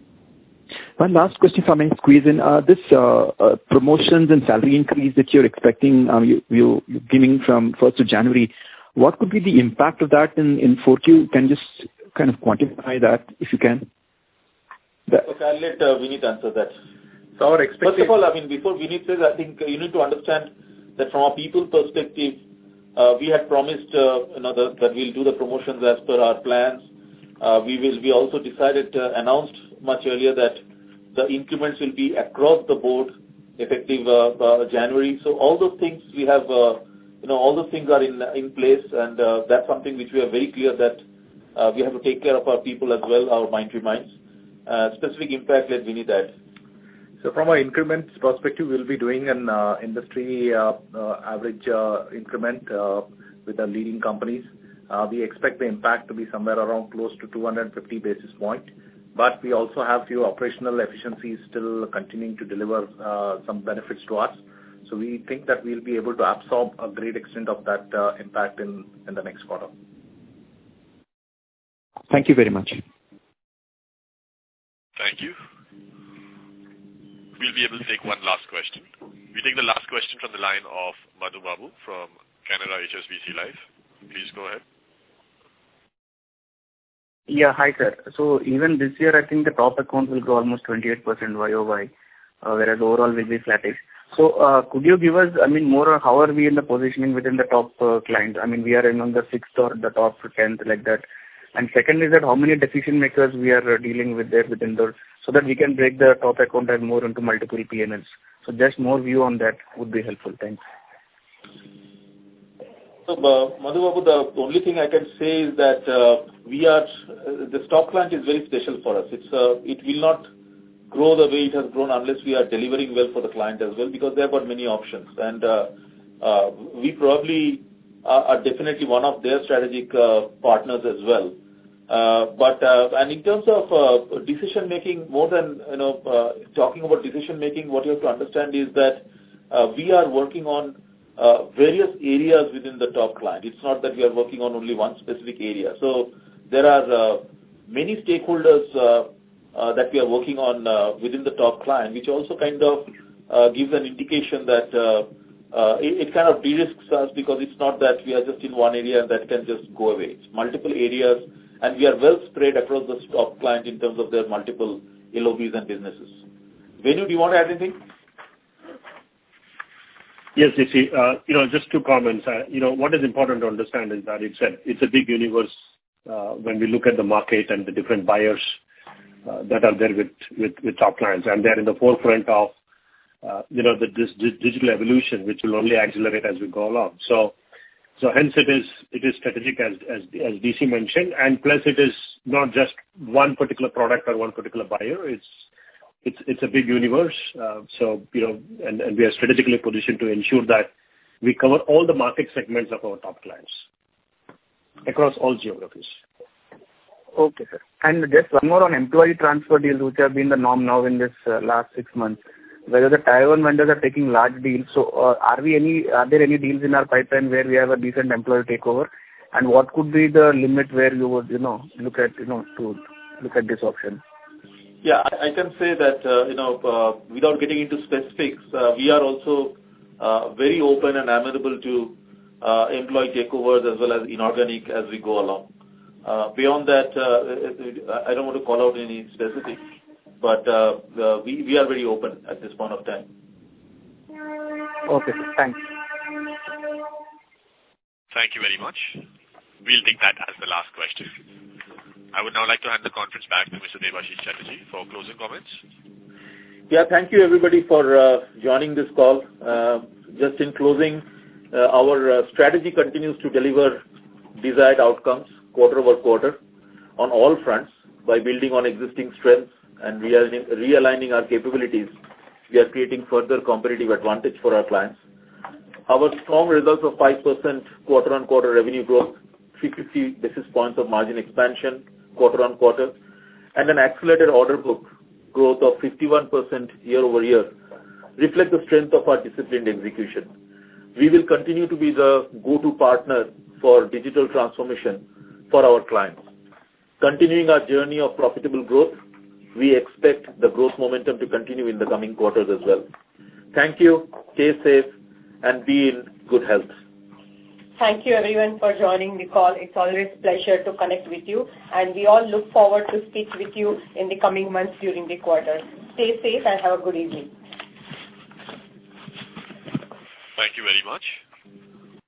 One last question if I may squeeze in. This promotions and salary increase that you're expecting, you're giving from 1st of January, what could be the impact of that in 4Q? Can you just kind of quantify that if you can? Okay, I'll let Vineet answer that. So our expectation... First of all, before Vineet says, I think you need to understand that from a people perspective, we had promised that we'll do the promotions as per our plans. We also decided, announced much earlier that the increments will be across the board effective January. So all those things we have, all those things are in place, and that's something which we are very clear that we have to take care of our people as well, our Mindtree Minds. Specific impact, let Vineet add. So from an increments perspective, we'll be doing an industry average increment with the leading companies. We expect the impact to be somewhere around close to 250 basis points. But we also have few operational efficiencies still continuing to deliver some benefits to us. So we think that we'll be able to absorb a great extent of that impact in the next quarter. Thank you very much. Thank you. We'll be able to take one last question. We take the last question from the line of Madhu Babu from Canara HSBC Life. Please go ahead. Yeah, hi sir. So even this year, I think the top account will grow almost 28% YOY, whereas overall will be flattish. So could you give us, more how are we in the positioning within the top clients? We are in on the 6th or the top 10th like that. And second is that how many decision makers we are dealing with there within those, so that we can break the top account and more into multiple P&Ls. So just more view on that would be helpful. Thanks. So, Madhu Babu, the only thing I can say is that the top client is very special for us. It will not grow the way it has grown unless we are delivering well for the client as well, because they've got many options. And we probably are definitely one of their strategic partners as well. And in terms of decision making, more than talking about decision making, what you have to understand is that we are working on various areas within the top client. It's not that we are working on only one specific area. So there are many stakeholders that we are working on within the top client, which also kind of gives an indication that it kind of de-risks us, because it's not that we are just in one area and that can just go away. It's multiple areas, and we are well spread across the top client in terms of their multiple LOBs and businesses. Venu, do you want to add anything? Yes, DC. Just 2 comments. What is important to understand is that it's a big universe when we look at the market and the different buyers that are there with top clients, and they're in the forefront of this digital evolution, which will only accelerate as we go along. So hence it is strategic as DC mentioned, and plus it is not just one particular product or one particular buyer. It's a big universe. And we are strategically positioned to ensure that we cover all the market segments of our top clients across all geographies. Okay, sir. And just one more on employee transfer deals, which have been the norm now in this last 6 months. Whether the Tier 1 vendors are taking large deals, so are there any deals in our pipeline where we have a decent employee takeover? And what could be the limit where you would look at to look at this option? Yeah, I can say that without getting into specifics, we are also very open and amenable to employee takeovers as well as inorganic as we go along. Beyond that, I don't want to call out any specifics, but we are very open at this point of time. Okay, thanks. Thank you very much. We'll take that as the last question. I would now like to hand the conference back to Mr. Debashish Chatterjee for closing comments. Yeah, thank you everybody for joining this call. Just in closing, our strategy continues to deliver desired outcomes quarter over quarter on all fronts by building on existing strengths and realigning our capabilities. We are creating further competitive advantage for our clients. Our strong results of 5% quarter-on-quarter revenue growth, 350 basis points of margin expansion quarter-on-quarter, and an accelerated order book growth of 51% year-over-year reflect the strength of our disciplined execution. We will continue to be the go-to partner for digital transformation for our clients. Continuing our journey of profitable growth, we expect the growth momentum to continue in the coming quarters as well. Thank you, stay safe, and be in good health. Thank you everyone for joining the call. It's always a pleasure to connect with you, and we all look forward to speak with you in the coming months during the quarter. Stay safe and have a good evening. Thank you very much.